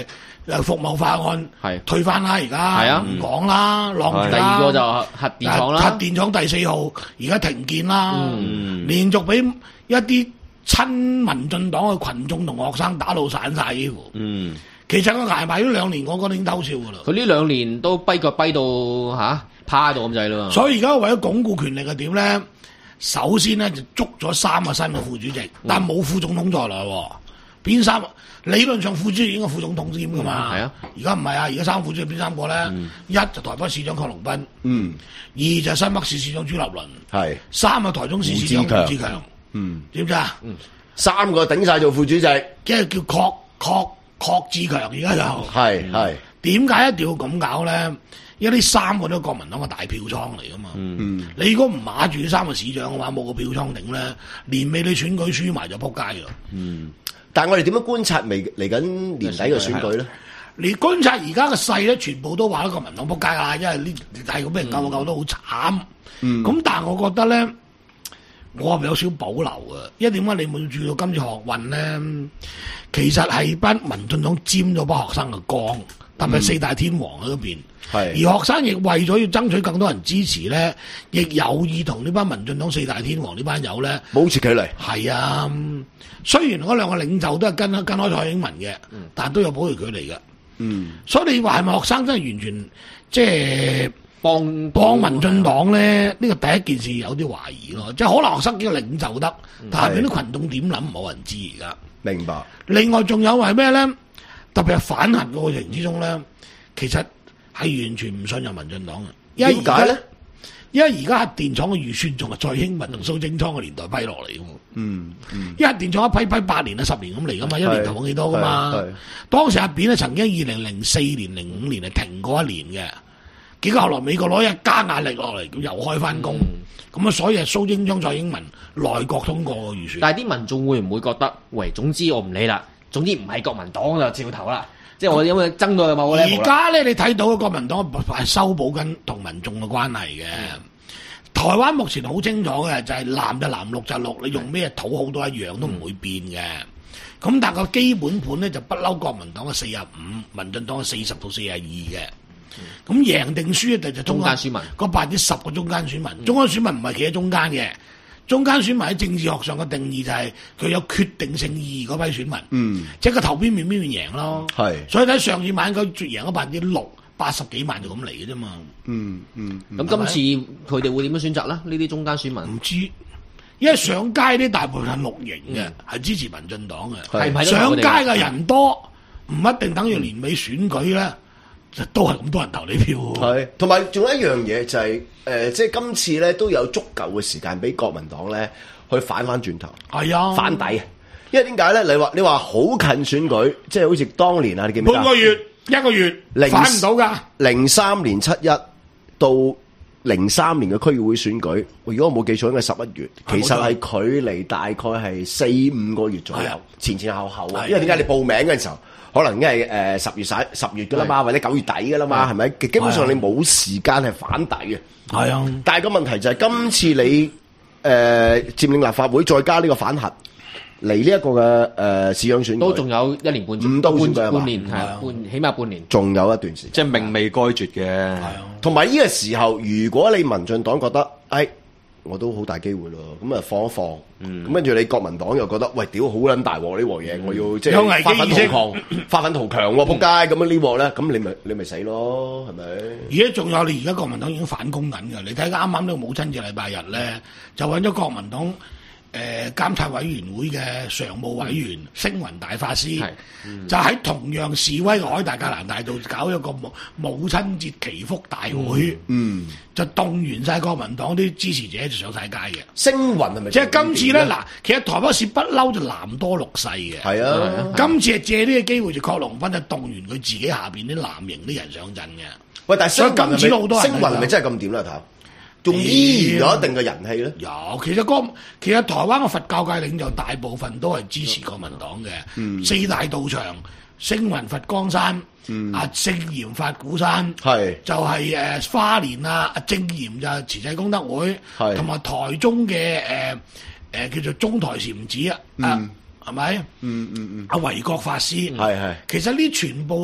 誒服務法案係退翻啦，而家係啊唔講啦，晾住啦。 第二個就核電廠啦， 核電廠第四號而家停建啦， 嗯連續俾一啲親民進黨嘅群眾同學生打到散晒幾乎。 嗯， 其實佢捱埋呢兩年，我覺得已經偷笑噶啦。 佢呢兩年都跛腳跛到嚇趴到咁滯啦。 所以而家為咗鞏固權力係點咧？首先咧就捉咗三個新嘅副主席， 嗯但冇副總統在內喎。邊三？理論上副主席應該副總統添噶嘛？ 係啊， 而家唔係啊，而家三副主席邊三個咧？ 嗯一就台北市長郝龍斌， 嗯， 二就新北市市長朱立倫， 係三個台中市市長胡志強胡志強， 嗯， 知唔知啊？ 三個頂晒做副主席， 即係叫郝郝郝志強，而家就係係點解一定要咁搞咧？因為呢三個都係國民黨嘅大票倉嚟噶嘛。 嗯， 你如果唔碼住呢三個市長嘅話，冇個票倉頂咧，年尾你選舉輸埋就撲街㗎。 嗯，但係我哋點樣觀察未嚟緊年底嘅選舉咧？ 你觀察而家嘅勢咧，全部都話咧國民黨撲街啦，因為呢係咁俾人救救都好慘。 嗯， 咁但係我覺得咧，我係有少保留嘅，因為點解你冇注意到今次學運咧？其實係班民進黨沾咗班學生嘅光，特別係四大天王喺嗰邊。而學生亦為咗要爭取更多人支持咧，亦有意同呢班民進黨四大天王呢班友咧保持距離。 係啊，雖然嗰兩個領袖都係跟跟開蔡英文嘅，但係都有保持距離嘅。 嗯， 所以你話係咪學生真係完全即係幫幫民進黨咧？呢個第一件事有啲懷疑咯，即係可能學生幾個領袖得，但係邊啲群眾點諗冇人知而家。 明白。 另外仲有係咩咧？特別係反核嘅過程之中咧，其實係完全唔信任民進黨嘅。 點解咧？ 因為而家核電廠嘅預算仲係蔡英文同蘇貞昌嘅年代批落嚟嘅喎。 嗯嗯。 因為核電廠一批批八年啊十年咁嚟噶嘛，一年投放幾多噶嘛。 係係當時阿扁咧曾經二零零四年、零五年係停過一年嘅，結果後來美國攞一加壓力落嚟，咁又開翻工。咁啊，所以係蘇貞昌、蔡英文內閣通過個預算。 但係啲民眾會唔會覺得，喂，總之我唔理啦，總之唔係國民黨就照投啦。即係我因為爭到某個 level 而家咧，你睇到國民黨係修補緊同民眾嘅關係嘅。台灣目前好清楚嘅就係藍就藍，綠就綠，你用咩土好都一樣，都唔會變嘅。咁但係個基本盤咧就不嬲，國民黨嘅四十五，民進黨嘅四十到四十二嘅。咁贏定輸咧就中間選民， 嗰百分之十個中間選民，中間選民唔係企喺中間嘅。中間選民喺政治學上嘅定義就係佢有決定性意義嗰批選民， 嗯， 即係個投邊面邊面贏咯。 係， 所以睇上次晚佢贏咗百分之六，八十幾萬就咁嚟嘅啫嘛。 嗯嗯， 咁今次佢哋會點樣選擇咧？呢啲中間選民唔知，因為上街啲大部分係綠營嘅，係、嗯、支持民進黨嘅。 係唔係上街嘅人多，唔一定等於年尾選舉咧。都係咁多人投你票， 係同埋仲有一樣嘢就係、是、誒、呃，即係今次咧都有足夠嘅時間俾國民黨咧去反翻轉頭， 係啊， 反底啊！因為點解咧？你話你話好近選舉，即係好似當年啊，你記唔記得？ 半個月一個月反唔到㗎。零三年七一到零三年嘅區議會選舉，如果我冇記錯，應該係十一月，其實係距離大概係四五個月左右，前前後後啊。因為點解你報名嘅時候？可能已經係誒十月十十月噶啦嘛，或者九月底噶啦嘛，係咪？基本上你冇時間係反底嘅。 係啊， 但係個問題就係、是、今次你誒、呃、佔領立法會，再加呢個反核嚟呢一個嘅誒、呃、市長選舉， 都仲有一年半五都半半年係半，起碼半年， 仲有一段時間， 即係命未該絕嘅。係啊， 同埋呢個時候，如果你民進黨覺得，哎。我都好大機會咯，咁啊放一放，咁跟住你國民黨又覺得，喂，屌好撚大鑊呢鑊嘢，我要即係發奮圖強，發奮圖強喎，撲街咁樣呢鑊咧，咁你咪你咪死咯，係咪？ 而家仲有你而家國民黨已經反攻緊㗎，你睇啱啱呢個母親節禮拜日咧，就揾咗國民黨。誒、呃、監察委員會嘅常務委員星雲大法師，嗯、就喺同樣示威嘅海大格蘭大道搞一個母母親節祈福大會，嗯，就動員晒國民黨啲支持者就上晒街嘅。 星雲係咪？ 即係今次咧，嗱，其實台北市不嬲就藍多綠細嘅，係啊。今次係借呢個機會就郝龍斌就動員佢自己下邊啲藍營啲人上陣嘅。 喂，但係星雲今次好多人星雲係咪真係咁掂咧？頭？仲依然有一定嘅人氣咧， 有其實個其實台灣嘅佛教界領袖大部分都係支持國民黨嘅，嗯、四大道場星雲佛光山、嗯、啊聖嚴法鼓山，係就係、是、誒、呃、花蓮啊，阿正嚴就慈濟功德會，同埋台中嘅誒誒叫做中台禪寺啊，係咪？嗯嗯嗯，阿維國法師，係係，其實呢全部。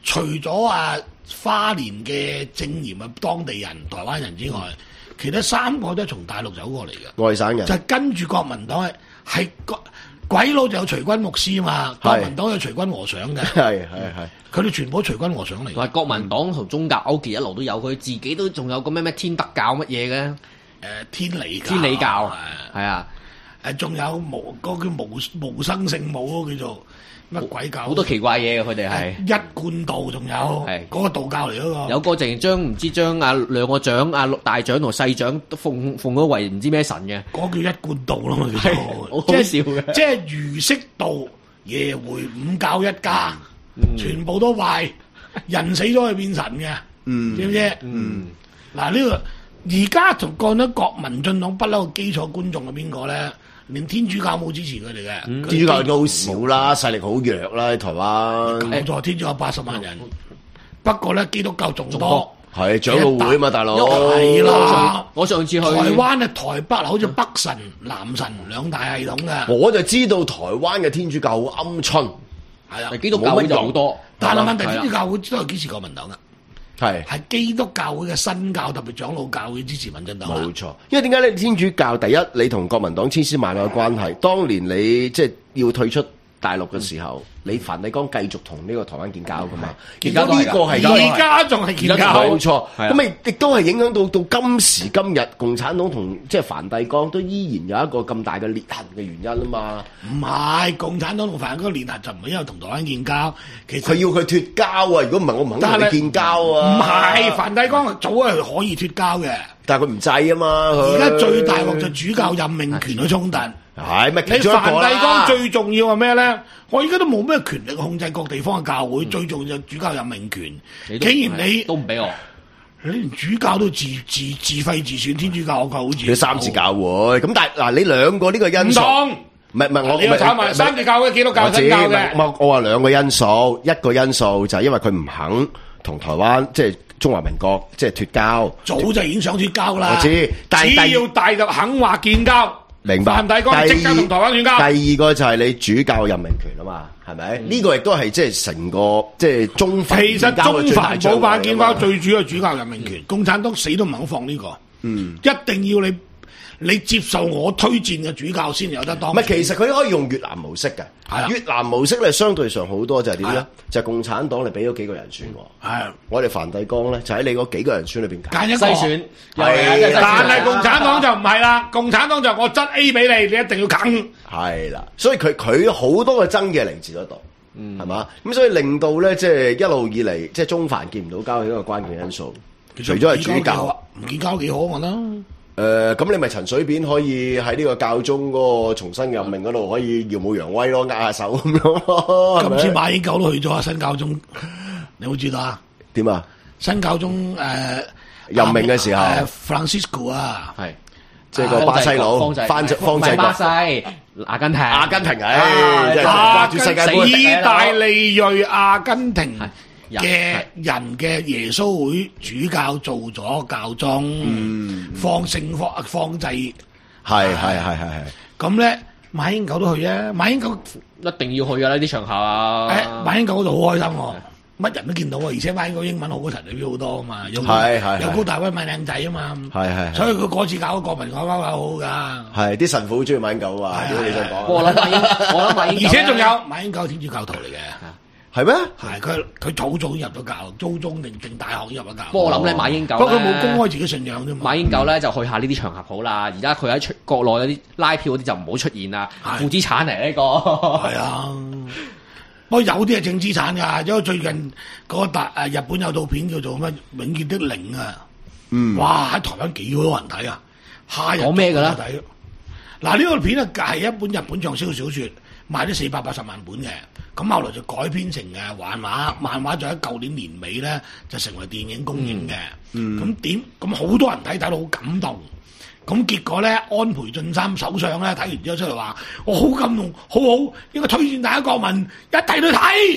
除咗啊花蓮嘅正嚴啊當地人、台灣人之外，嗯、其他三個都係從大陸走過嚟嘅外省人， 就跟住國民黨係係鬼佬就有隨軍牧師嘛，國民黨有隨軍和尚嘅， 係係係， 佢哋全部都隨軍和尚嚟。 話國民黨同宗教勾結一路都有，佢自己都仲有個咩咩天德教乜嘢嘅，誒天理教天理教係啊， 誒仲有無嗰個叫無無生聖母叫做。乜鬼教好多奇怪嘢嘅，佢哋係一貫道，仲有係嗰個道教嚟嗰個。 有個淨係將唔知將啊兩個長啊大長同細長都奉奉咗為唔知咩神嘅， 嗰叫一貫道咯嘛，叫做好好笑嘅。 即係儒釋道耶回五教一家，嗯、全部都壞，人死咗去變神嘅，嗯、知唔知？嗯，嗱呢、呢個而家同講緊國民進黨不嬲嘅基礎觀眾係邊個咧？連天主教冇支持佢哋嘅， 嗯、天主教都好少啦，勢力好弱啦喺台灣。 冇錯，天主教八十萬人，不過咧基督教仲多。 係長老會嘛，大佬。 係啦， 我上次去台灣啊，台北好似北神、南神兩大系統嘅。 我就知道台灣嘅天主教好鵪鶉， 係啊， 基督教會就好多。 但係問題，天主教會都係支持國民黨嘅。 係係基督教會嘅新教，特別長老教會支持民進黨。 冇錯，因為點解咧？天主教第一，你同國民黨千絲萬縷嘅關係。當年你即係要退出大陸嘅時候，嗯、你梵蒂岡繼續同呢個台灣建交噶嘛？而家呢個係而家仲係建交， 冇錯。咁咪亦都係影響到到今時今日，共產黨同即係梵蒂岡都依然有一個咁大嘅裂痕嘅原因啊嘛。 唔係共產黨同梵蒂岡裂痕就唔係因為同台灣建交，其實佢要佢脫交啊！如果唔係，我唔肯同你建交啊。 唔係梵蒂岡早係可以脫交嘅， 但係佢唔制啊嘛。 而家最大鑊就主教任命權嘅衝突。 係咪？ 你梵蒂岡最重要係咩咧？我而家都冇咩權力控制各地方嘅教會，嗯、最重要就主教任命權。既然你都唔俾我， 你連主教都自自自廢自選，天主教我教好似佢三自教會咁，但係嗱，你兩個呢個因素唔同， 唔係唔係我你又炒埋三自教會、基督教、新教嘅。 我我話兩個因素，一個因素就係因為佢唔肯同台灣即係中華民國即係脫交， 早就已經想脫交啦。 我知，但只要大陸肯話建交。 明白。 梵蒂岡即刻同台灣斷交。 第二個就係你主教任命權啊嘛，係咪？呢、嗯、個亦都係即係成個即係中梵。 其實中梵冇辦建交，最主要係主教任命權。嗯、共產黨死都唔肯放呢、這個。嗯，一定要你你接受我推薦嘅主教先有得當。 唔係，其實佢可以用越南模式嘅。係越南模式咧，相對上好多就係點咧？就係共產黨你俾咗幾個人選喎。係我哋梵蒂岡咧，就喺你嗰幾個人選裏邊揀一個篩選。 係， 但係共產黨就唔係啦。共產黨就我執 A 俾你，你一定要啃。 係啦，所以佢佢好多嘅爭議嚟自嗰度，嗯，係嘛？咁所以令到咧，即係一路以嚟，即係中梵見唔到交係一個關鍵因素。除咗係主教， 唔建交幾好我覺得。 誒、呃，咁你咪陳水扁可以喺呢個教宗嗰個重新任命嗰度可以耀武揚威咯，握下手咁樣咯。 今次馬英九都去咗啊，新教宗，你有冇知道啊？ 點啊？ 新教宗誒、呃、 任命嘅時候、呃、 ，Francisco 啊， 係即係個巴西佬，方濟方濟巴西、阿根廷、 阿根廷唉，掛住世界盃， 意大利裔阿根廷嘅人嘅耶穌會主教做咗教宗，嗯、放聖方方濟， 係係係係係。 咁咧，馬英九都去啊！馬英九一定要去噶啦，呢啲場合啊！ 誒，馬英九嗰度好開心喎，乜人都見到啊！而且馬英九英文好過陳水扁好多啊嘛，有有高大威買靚仔啊嘛，係係。所以佢嗰次搞國民外交搞好噶。係啲神父好中意馬英九啊！如果你想講， 我諗馬英，我諗馬英， 而且仲有馬英九係天主教徒嚟嘅。 係咩？ 係佢佢早早入咗教，高中定定大學入咗教。 不過我諗咧，馬英九不過佢冇公開自己信仰啫嘛。 馬英九咧就去下呢啲場合好啦。而家佢喺出國內嗰啲拉票嗰啲就唔好出現啦。負資產嚟呢個。 係啊，不過有啲係正資產㗎，因為最近嗰個誒日本有套片叫做咩《永遠的零》啊。嗯。哇！喺台灣幾多人睇啊？嚇人講咩㗎啦？嗱呢個片啊係一本日本暢銷小説。賣咗四百八十萬本嘅，咁後來就改編成嘅漫畫，漫畫就喺舊年年尾咧就成為電影公映嘅。咁點咁好多人睇睇到好感動，咁結果咧安倍晉三首相咧睇完之後出嚟話：我好感動，好好，應該推薦大家國民一睇都睇。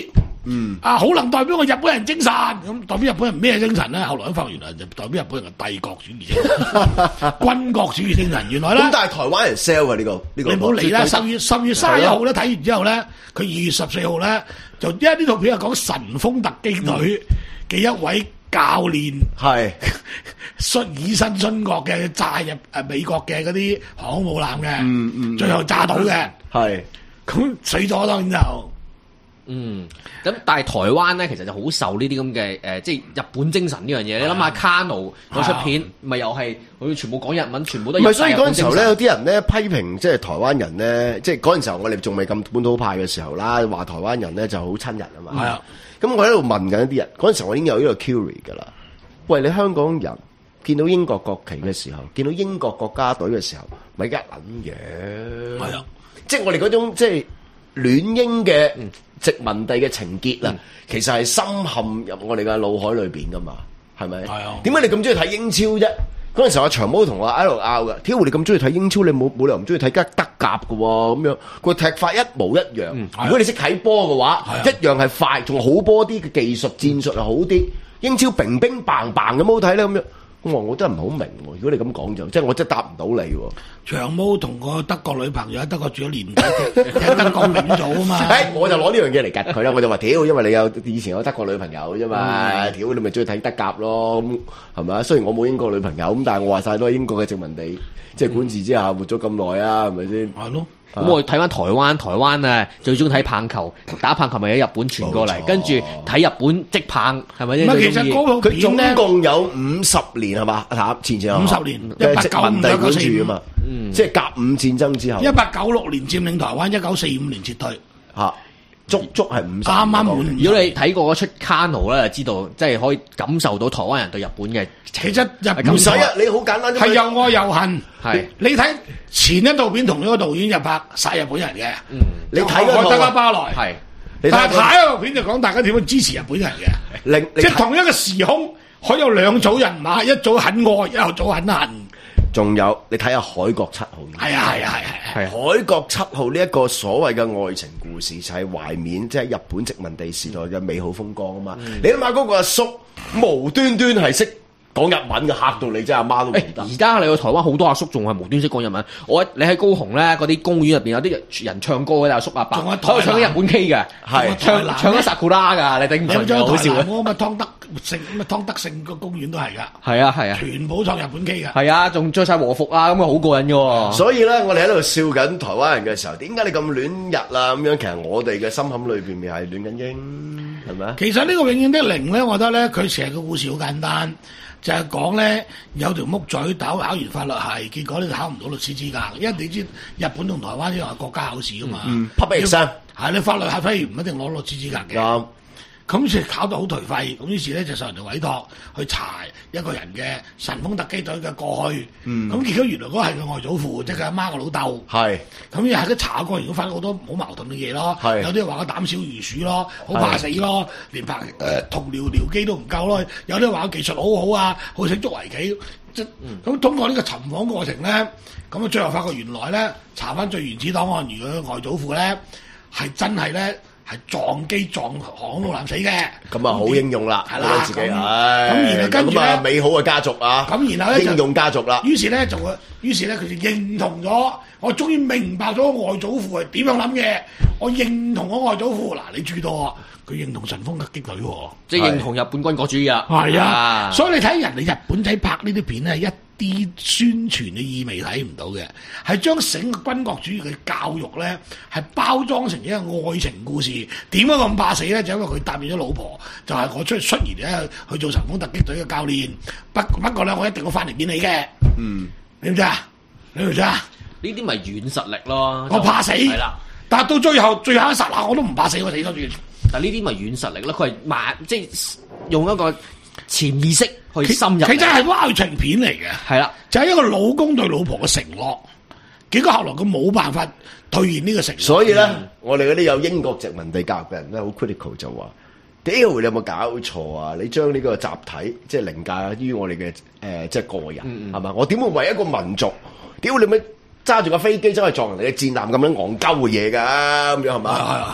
嗯， 啊，好能代表我日本人精神，咁代表日本人咩精神咧？後來都發覺原來就代表日本人嘅帝國主義精神、軍國主義精神。原來咧， 咁但係台灣人 sell 嘅呢個呢個， 你唔好理啦。十月十月三十一號咧睇完之後咧，佢二月十四號咧就因為呢套片係講神風特擊隊嘅一位教練係率以身殉國嘅炸入誒美國嘅嗰啲航空母艦嘅， 嗯嗯， 最後炸到嘅， 係咁死咗當然就。 嗯，咁但係台灣咧，其實就好受呢啲咁嘅誒，即係日本精神呢樣嘢。你諗下卡奴嗰出片，咪又係佢全部講日文，全部都唔係，所以嗰陣時候咧，有啲人咧批評即係台灣人咧，即係嗰陣時候我哋仲未咁本土派嘅時候啦，話台灣人咧就好親日啊嘛。係啊，咁我喺度問緊一啲人，嗰陣時候我已經有呢個 query 㗎啦。喂，你香港人見到英國國旗嘅時候，見到英國國家隊嘅時候，咪一撚樣？係啊，即係我哋嗰種即係戀英嘅殖民地嘅情結啊，嗯、其實係深陷入我哋嘅腦海裏邊噶嘛，係咪？係啊。點解你咁中意睇英超啫？嗰陣時候阿長毛同我喺度拗嘅，屌你咁中意睇英超，你冇冇理由唔中意睇德德甲嘅喎？咁樣個踢法一模一樣。嗯、如果你識睇波嘅話，啊、一樣係快，仲好波啲嘅技術戰術又好啲。英超乒乒乓乓咁好睇咧，咁樣。我話我真係唔係好明喎，如果你咁講就，即係我真係答唔到你喎。 長毛同個德國女朋友喺德國住咗年幾，喺德國領咗啊嘛。 誒，我就攞呢樣嘢嚟夾佢啦，我就話屌，因為你有以前有德國女朋友啫嘛，屌你咪中意睇德甲咯，咁係咪啊？雖然我冇英國女朋友，咁但係我話晒都係英國嘅殖民地，即係管治之下活咗咁耐啊，係咪先？係咯。咁我睇翻台灣，台灣啊最中意睇棒球，打棒球咪喺日本傳過嚟，跟住睇日本職棒，係咪先？ 其實嗰套佢總共有五十年係嘛？前前五十年，一八九五殖民地管治啊嘛，即係甲午戰爭之後， 一八九六年佔領台灣，一九四五年撤退， 嚇足足係五十。 啱啱滿。 如果你睇過嗰出卡奴咧，就知道即係可以感受到台灣人對日本嘅。 其實日本唔使啊，你好簡單啫， 係又愛又恨。係你睇前一套片同呢個導演就拍晒日本人嘅， 嗯，你睇嗰套德加巴萊係， 但係下一套片就講大家點樣支持日本人嘅，即係同一個時空可以有兩組人馬，一組很愛，一組很恨。 仲有你睇下《海角七號》， 係啊係啊係係係《海角七號》呢一個所謂嘅愛情故事，就係懷緬即係日本殖民地時代嘅美好風光啊嘛。嗯、你諗下嗰個阿叔無端端係識講日文嘅，嚇到你真係阿媽都唔得。 而家你去台灣好多阿叔仲係無端識講日文。我你喺高雄咧嗰啲公園入邊有啲人唱歌嘅阿叔阿伯，喺度唱緊日本 K 嘅，係唱唱緊 Sakura 㗎，你頂唔順？好笑嘅。 我咪湯德勝咪湯德勝個公園都係㗎。 係啊係啊， 全部唱日本 K 㗎。 係啊，仲着晒和服啊，咁啊好過癮嘅喎。 所以咧，我哋喺度笑緊台灣人嘅時候，點解你咁戀日啊？咁樣其實我哋嘅心坎裏邊咪係戀緊英，係咪啊？ 其實呢個永遠的零咧，我覺得咧，佢成個故事好簡單。就係講咧，有條木嘴豆考完法律系，結果你考唔到律師資格，因為你知日本同台灣呢個係國家考試噶嘛。嗯，匹比生係你法律系飛唔一定攞律師資格嘅。啱、嗯。咁就考到好頹廢，咁於是咧就受人哋委託去查一個人嘅神風特擊隊嘅過去。嗯。咁結果原來嗰個係佢外祖父，即係佢阿媽個老豆。係。咁又係佢查過，如果發覺好多好矛盾嘅嘢咯。係。有啲話佢膽小如鼠咯，好怕死咯，連拍誒同僚僚機都唔夠咯。有啲話佢技術好好啊，好識捉圍棋。即咁、嗯、通過呢個尋訪過程咧，咁啊最後發覺原來咧查翻最原始檔案，如果佢外祖父咧係真係咧。係撞機撞航空母艦死嘅， 咁啊好英勇啦，係啦自己，咁然後跟住咧美好嘅家族啊， 咁然後咧英勇家族啦， 於是咧就，於是咧佢就認同咗，我終於明白咗我外祖父係點樣諗嘅，我認同我外祖父，嗱你注意到啊，佢認同神風特擊隊喎， 即係認同日本軍國主義啊， 係啊，所以你睇人哋日本仔拍呢啲片咧一啲宣傳嘅意味睇唔到嘅，係將整個軍國主義嘅教育咧，係包裝成一個愛情故事。點解咁怕死咧？就因為佢答應咗老婆，就係、是、我出去出現咧去做神風特擊隊嘅教練。不不過咧，我一定要翻嚟見你嘅。嗯，你知唔知啊？你知唔知啊？ 呢啲咪軟實力咯。 我怕死。係啦，但係到最後最後一剎那，我都唔怕死，我死得住。 但係呢啲咪軟實力咯？佢係慢，即係用一個潛意識去深入。 其實係部愛情片嚟嘅。係啦，就係一個老公對老婆嘅承諾。結果後來佢冇辦法兌現呢個承諾。所以咧， 嗯、我哋嗰啲有英國殖民地教育嘅人咧，好 critical 就話：屌你有冇搞錯啊？你將呢個集體即係凌駕於我哋嘅誒即係個人係嘛、嗯？我點會為一個民族？屌你咪揸住架飛機走去撞人哋嘅戰艦咁樣戇鳩嘅嘢㗎？咁樣係嘛？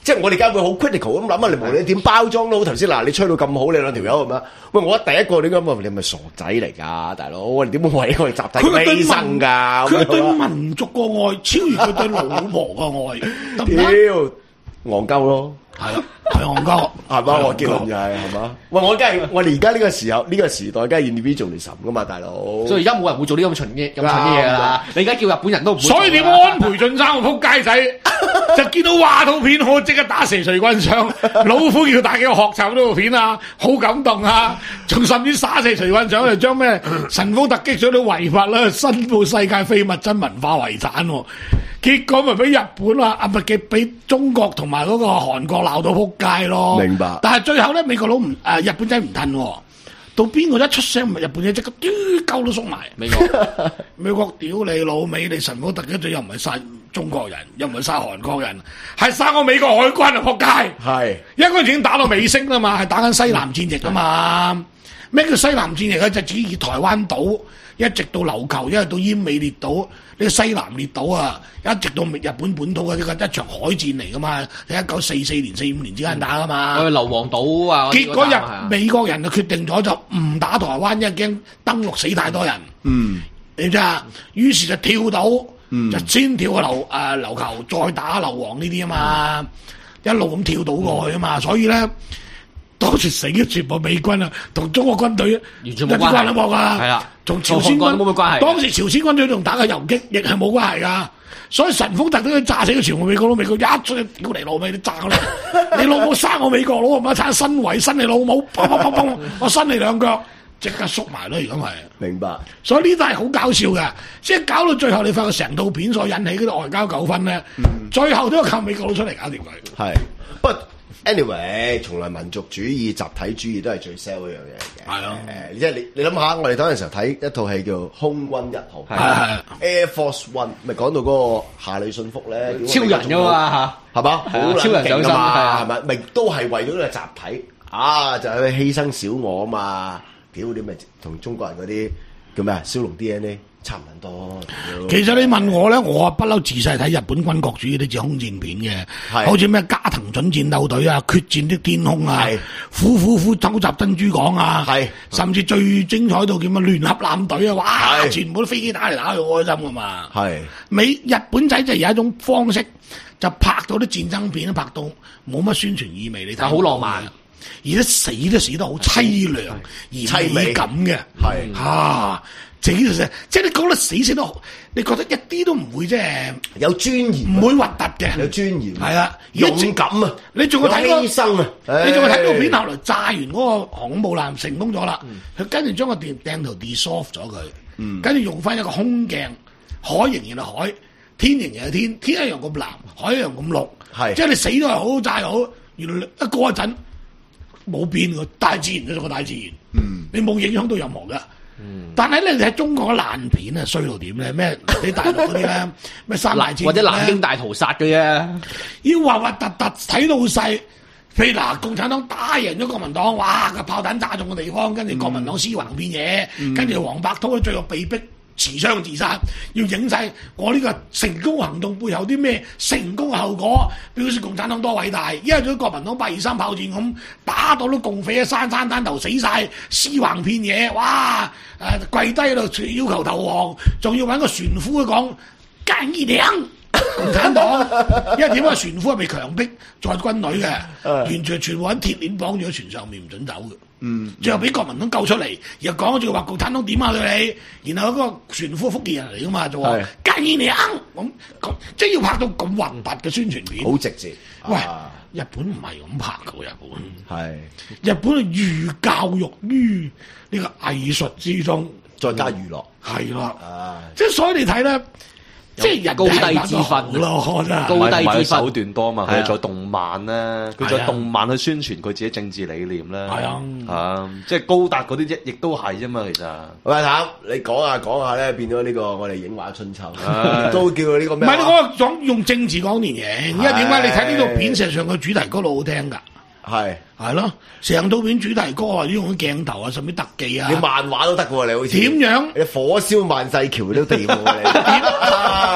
即係我哋而家會好 critical 咁諗下，你無論你點包裝都好。頭先嗱，你吹到咁好，你兩條友咁樣，喂，我第一個點解問你係咪傻仔嚟㗎，大佬？我哋點會為我哋集體犧牲㗎？ 佢對民族個愛超越佢對老婆個愛，得唔得？ 屌，戇鳩咯！ 係啊，係戇鳩， 係嘛？我結論就係係嘛？喂，我梗係我哋而家呢個時候呢個時代，梗係 individualism 噶嘛，大佬。 所以而家冇人會做呢咁蠢嘅咁蠢嘅嘢啦。你而家叫日本人都唔會。 所以點安倍晉三個撲街仔就見到話套片，我即刻打蛇隨棍上，老虎叫大家學習呢套片啊，好感動啊！仲甚至耍蛇隨棍上嚟將咩神風特擊隊都違法啦，申報世界非物質文化遺產喎。結果咪俾日本啊，啊咪嘅俾中國同埋嗰個韓國鬧到撲街咯。 明白。 但係最後咧，美國佬唔誒日本仔唔褪喎，到邊個一出聲，日本仔即刻丟鳩都縮埋。美國美國屌你老味，你神風特擊隊又唔係殺中國人，又唔係殺韓國人，係殺我美國海軍啊撲街！係，因為嗰陣已經打到尾聲啦嘛，係打緊西南戰役啊嘛。咩叫西南戰役咧？就指以台灣島一直到琉球，一直到奄美列島，呢個西南列島啊，一直到日本本土嘅呢個一場海戰嚟噶嘛，喺一九四四年、四五年之間打噶嘛。 去硫磺島啊！ 結果日美國人就決定咗就唔打台灣，因為驚登陸死太多人。嗯，你知啊？於是就跳島，嗯、就先跳去琉誒琉球，再打硫磺呢啲啊嘛，一路咁跳島過去啊嘛，所以咧。當時死嘅全部美軍啊，同中國軍隊完全冇關係都冇噶， 係啦， 同朝鮮軍冇乜關係。 當時朝鮮軍隊仲打緊游擊，亦係冇關係噶。所以神風特隊炸死嘅全部美國佬，美國一出去屌你老味，你炸啦！你老母生我美國佬，我咪產身位，伸你老母，砰砰砰砰，我伸你兩腳，即刻縮埋咯！而家係明白。所以呢啲係好搞笑嘅，即係搞到最後，你發覺成套片所引起嗰啲外交糾紛咧，嗯、最後都係靠美國佬出嚟搞掂佢。 係，不過。anyway， 從來民族主義、集體主義都係最 sell 嗰樣嘢嘅。係啊，誒，即係你你諗下，我哋嗰陣時候睇一套戲叫《空軍一號》，係係 Air Force One，咪講到嗰個夏里遜福咧， 超人㗎嘛嚇，係嘛？好超人上身啊， 係咪？咪都係為咗呢個集體啊，就係犧牲小我啊嘛！屌啲咪同中國人嗰啲叫咩啊？燒龍 D N A。差唔多。 其實你問我咧，我不嬲自細睇日本軍國主義啲戰空戰片嘅，好似咩加藤準戰鬥隊啊、決戰的天空啊、虎虎虎偷襲珍珠港啊，甚至最精彩到叫乜聯合艦隊啊，哇！全部都飛機打嚟打去，開心噶嘛。係美日本仔就有一種方式，就拍到啲戰爭片，拍到冇乜宣傳意味，你睇好浪漫。而且死都死得好凄涼而美感嘅，係嚇。死就死，即係你講得死死都，你覺得一啲都唔會即係有尊嚴， 唔會核突嘅， 有尊嚴， 係啦， 勇敢啊！ 你仲會睇到犧牲啊！ 你仲會睇到片後來炸完嗰個航空母艦成功咗啦，佢跟住將個電鏡頭 dissolve 咗佢，跟住用翻一個空鏡，海仍然係海，天仍然係天，天一樣咁藍，海一樣咁綠，係即係你死都係好，炸又好，原來一過一陣冇變嘅，大自然就係個大自然，嗯，你冇影響到任何嘅。嗯、但係咧，你睇中國嘅爛片啊，衰到點咧？咩你大陸嗰啲咧，咩三大戰或者南京大屠殺嘅啫， 要核核突突睇到細。譬如嗱，共產黨打贏咗國民黨，哇個炮彈炸中個地方，跟住國民黨屍橫遍野，跟住黃伯韜最後被逼持槍自殺，要影晒我呢個成功行動背後啲咩成功嘅後果，表示共產黨多偉大。因為咗國民黨八二三炮戰咁打到都共匪啊，山山灘頭死晒，屍橫遍野，哇！誒、呃、跪低喺度要求投降，仲要揾個船夫去講干一兩。共產黨，因為點解船夫係被強迫在軍隊嘅，完全全部揾鐵鏈綁住喺船上面唔准走嘅。嗯，最後俾國民黨救出嚟，又講住話共產黨點下對你，然後嗰個船夫福建人嚟噶嘛，就話干一兩咁，即係要拍到咁核突嘅宣傳片， 好直接。 喂，日本唔係咁拍嘅，日本係日本係寓教育於呢個藝術之中， 再加娛樂， 係啦，即係所以你睇咧。即係高低之分咯，真係高低之分手段多嘛？佢做動漫咧，佢做動漫去宣傳佢自己政治理念咧。係啊，啊，即係高達嗰啲亦亦都係啫嘛。其實， 喂，譚，你講下講下咧，變咗呢個我哋影畫春秋，都叫佢呢個咩？ 唔係你講講用政治講電影，因為點解你睇呢套片，實際上個主題歌都好聽㗎。係係咯，成套片主題歌啊，用啲鏡頭啊，甚至特技啊， 你漫畫都得喎，你好似點樣？ 你火燒萬世橋都掂喎，你點啊？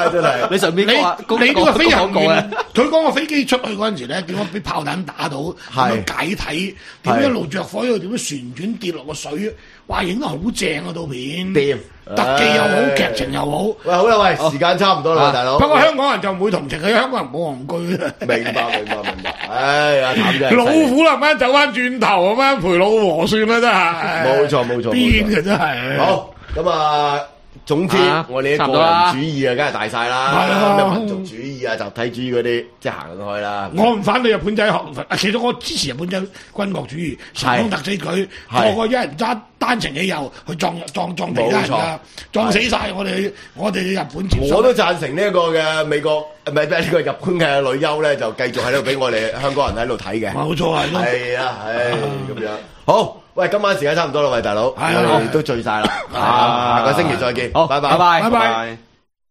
啊，真係。 你上邊你講你呢個飛行講過員，佢講個飛機出去嗰陣時咧，點樣俾炮彈打到，點樣解體，點樣一路着火，一路點樣旋轉跌落個水，哇！影得好正啊套片， 掂， 特技又好，劇情又好。 喂，好啦，喂，時間差唔多啦，大佬。 不過香港人就唔會同情佢，香港人冇戇居啊。 明白，明白，明白。唉呀，慘真係。 老虎能翻走翻轉頭咁樣陪老和算啦，真係。 冇錯，冇錯。 邊嘅真係。 好，咁啊。總之， 啊、 我哋啲個人主義啊，梗係大晒啦，咩民族主義啊、集體主義嗰啲，即係行得開啦。 我唔反對日本仔學，其實我支持日本仔軍國主義，成功特死佢，個個一人揸單程汽油去撞撞撞其他人㗎，撞死晒我哋我哋日本接。 我都贊成呢一個嘅美國唔係咩呢個日本嘅女優咧，就繼續喺度俾我哋香港人喺度睇嘅。 冇錯係咯。係啊，係咁樣。好。喂，今晚時間差唔多啦，喂，大佬，我哋都醉晒啦，啊，下個星期再見，好，拜拜， 拜拜， 拜拜。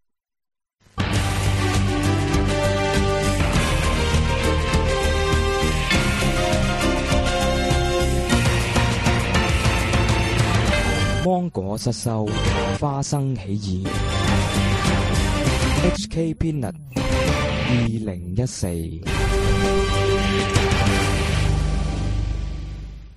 芒果失收，花生起義 ，H K Peanut 二零一四。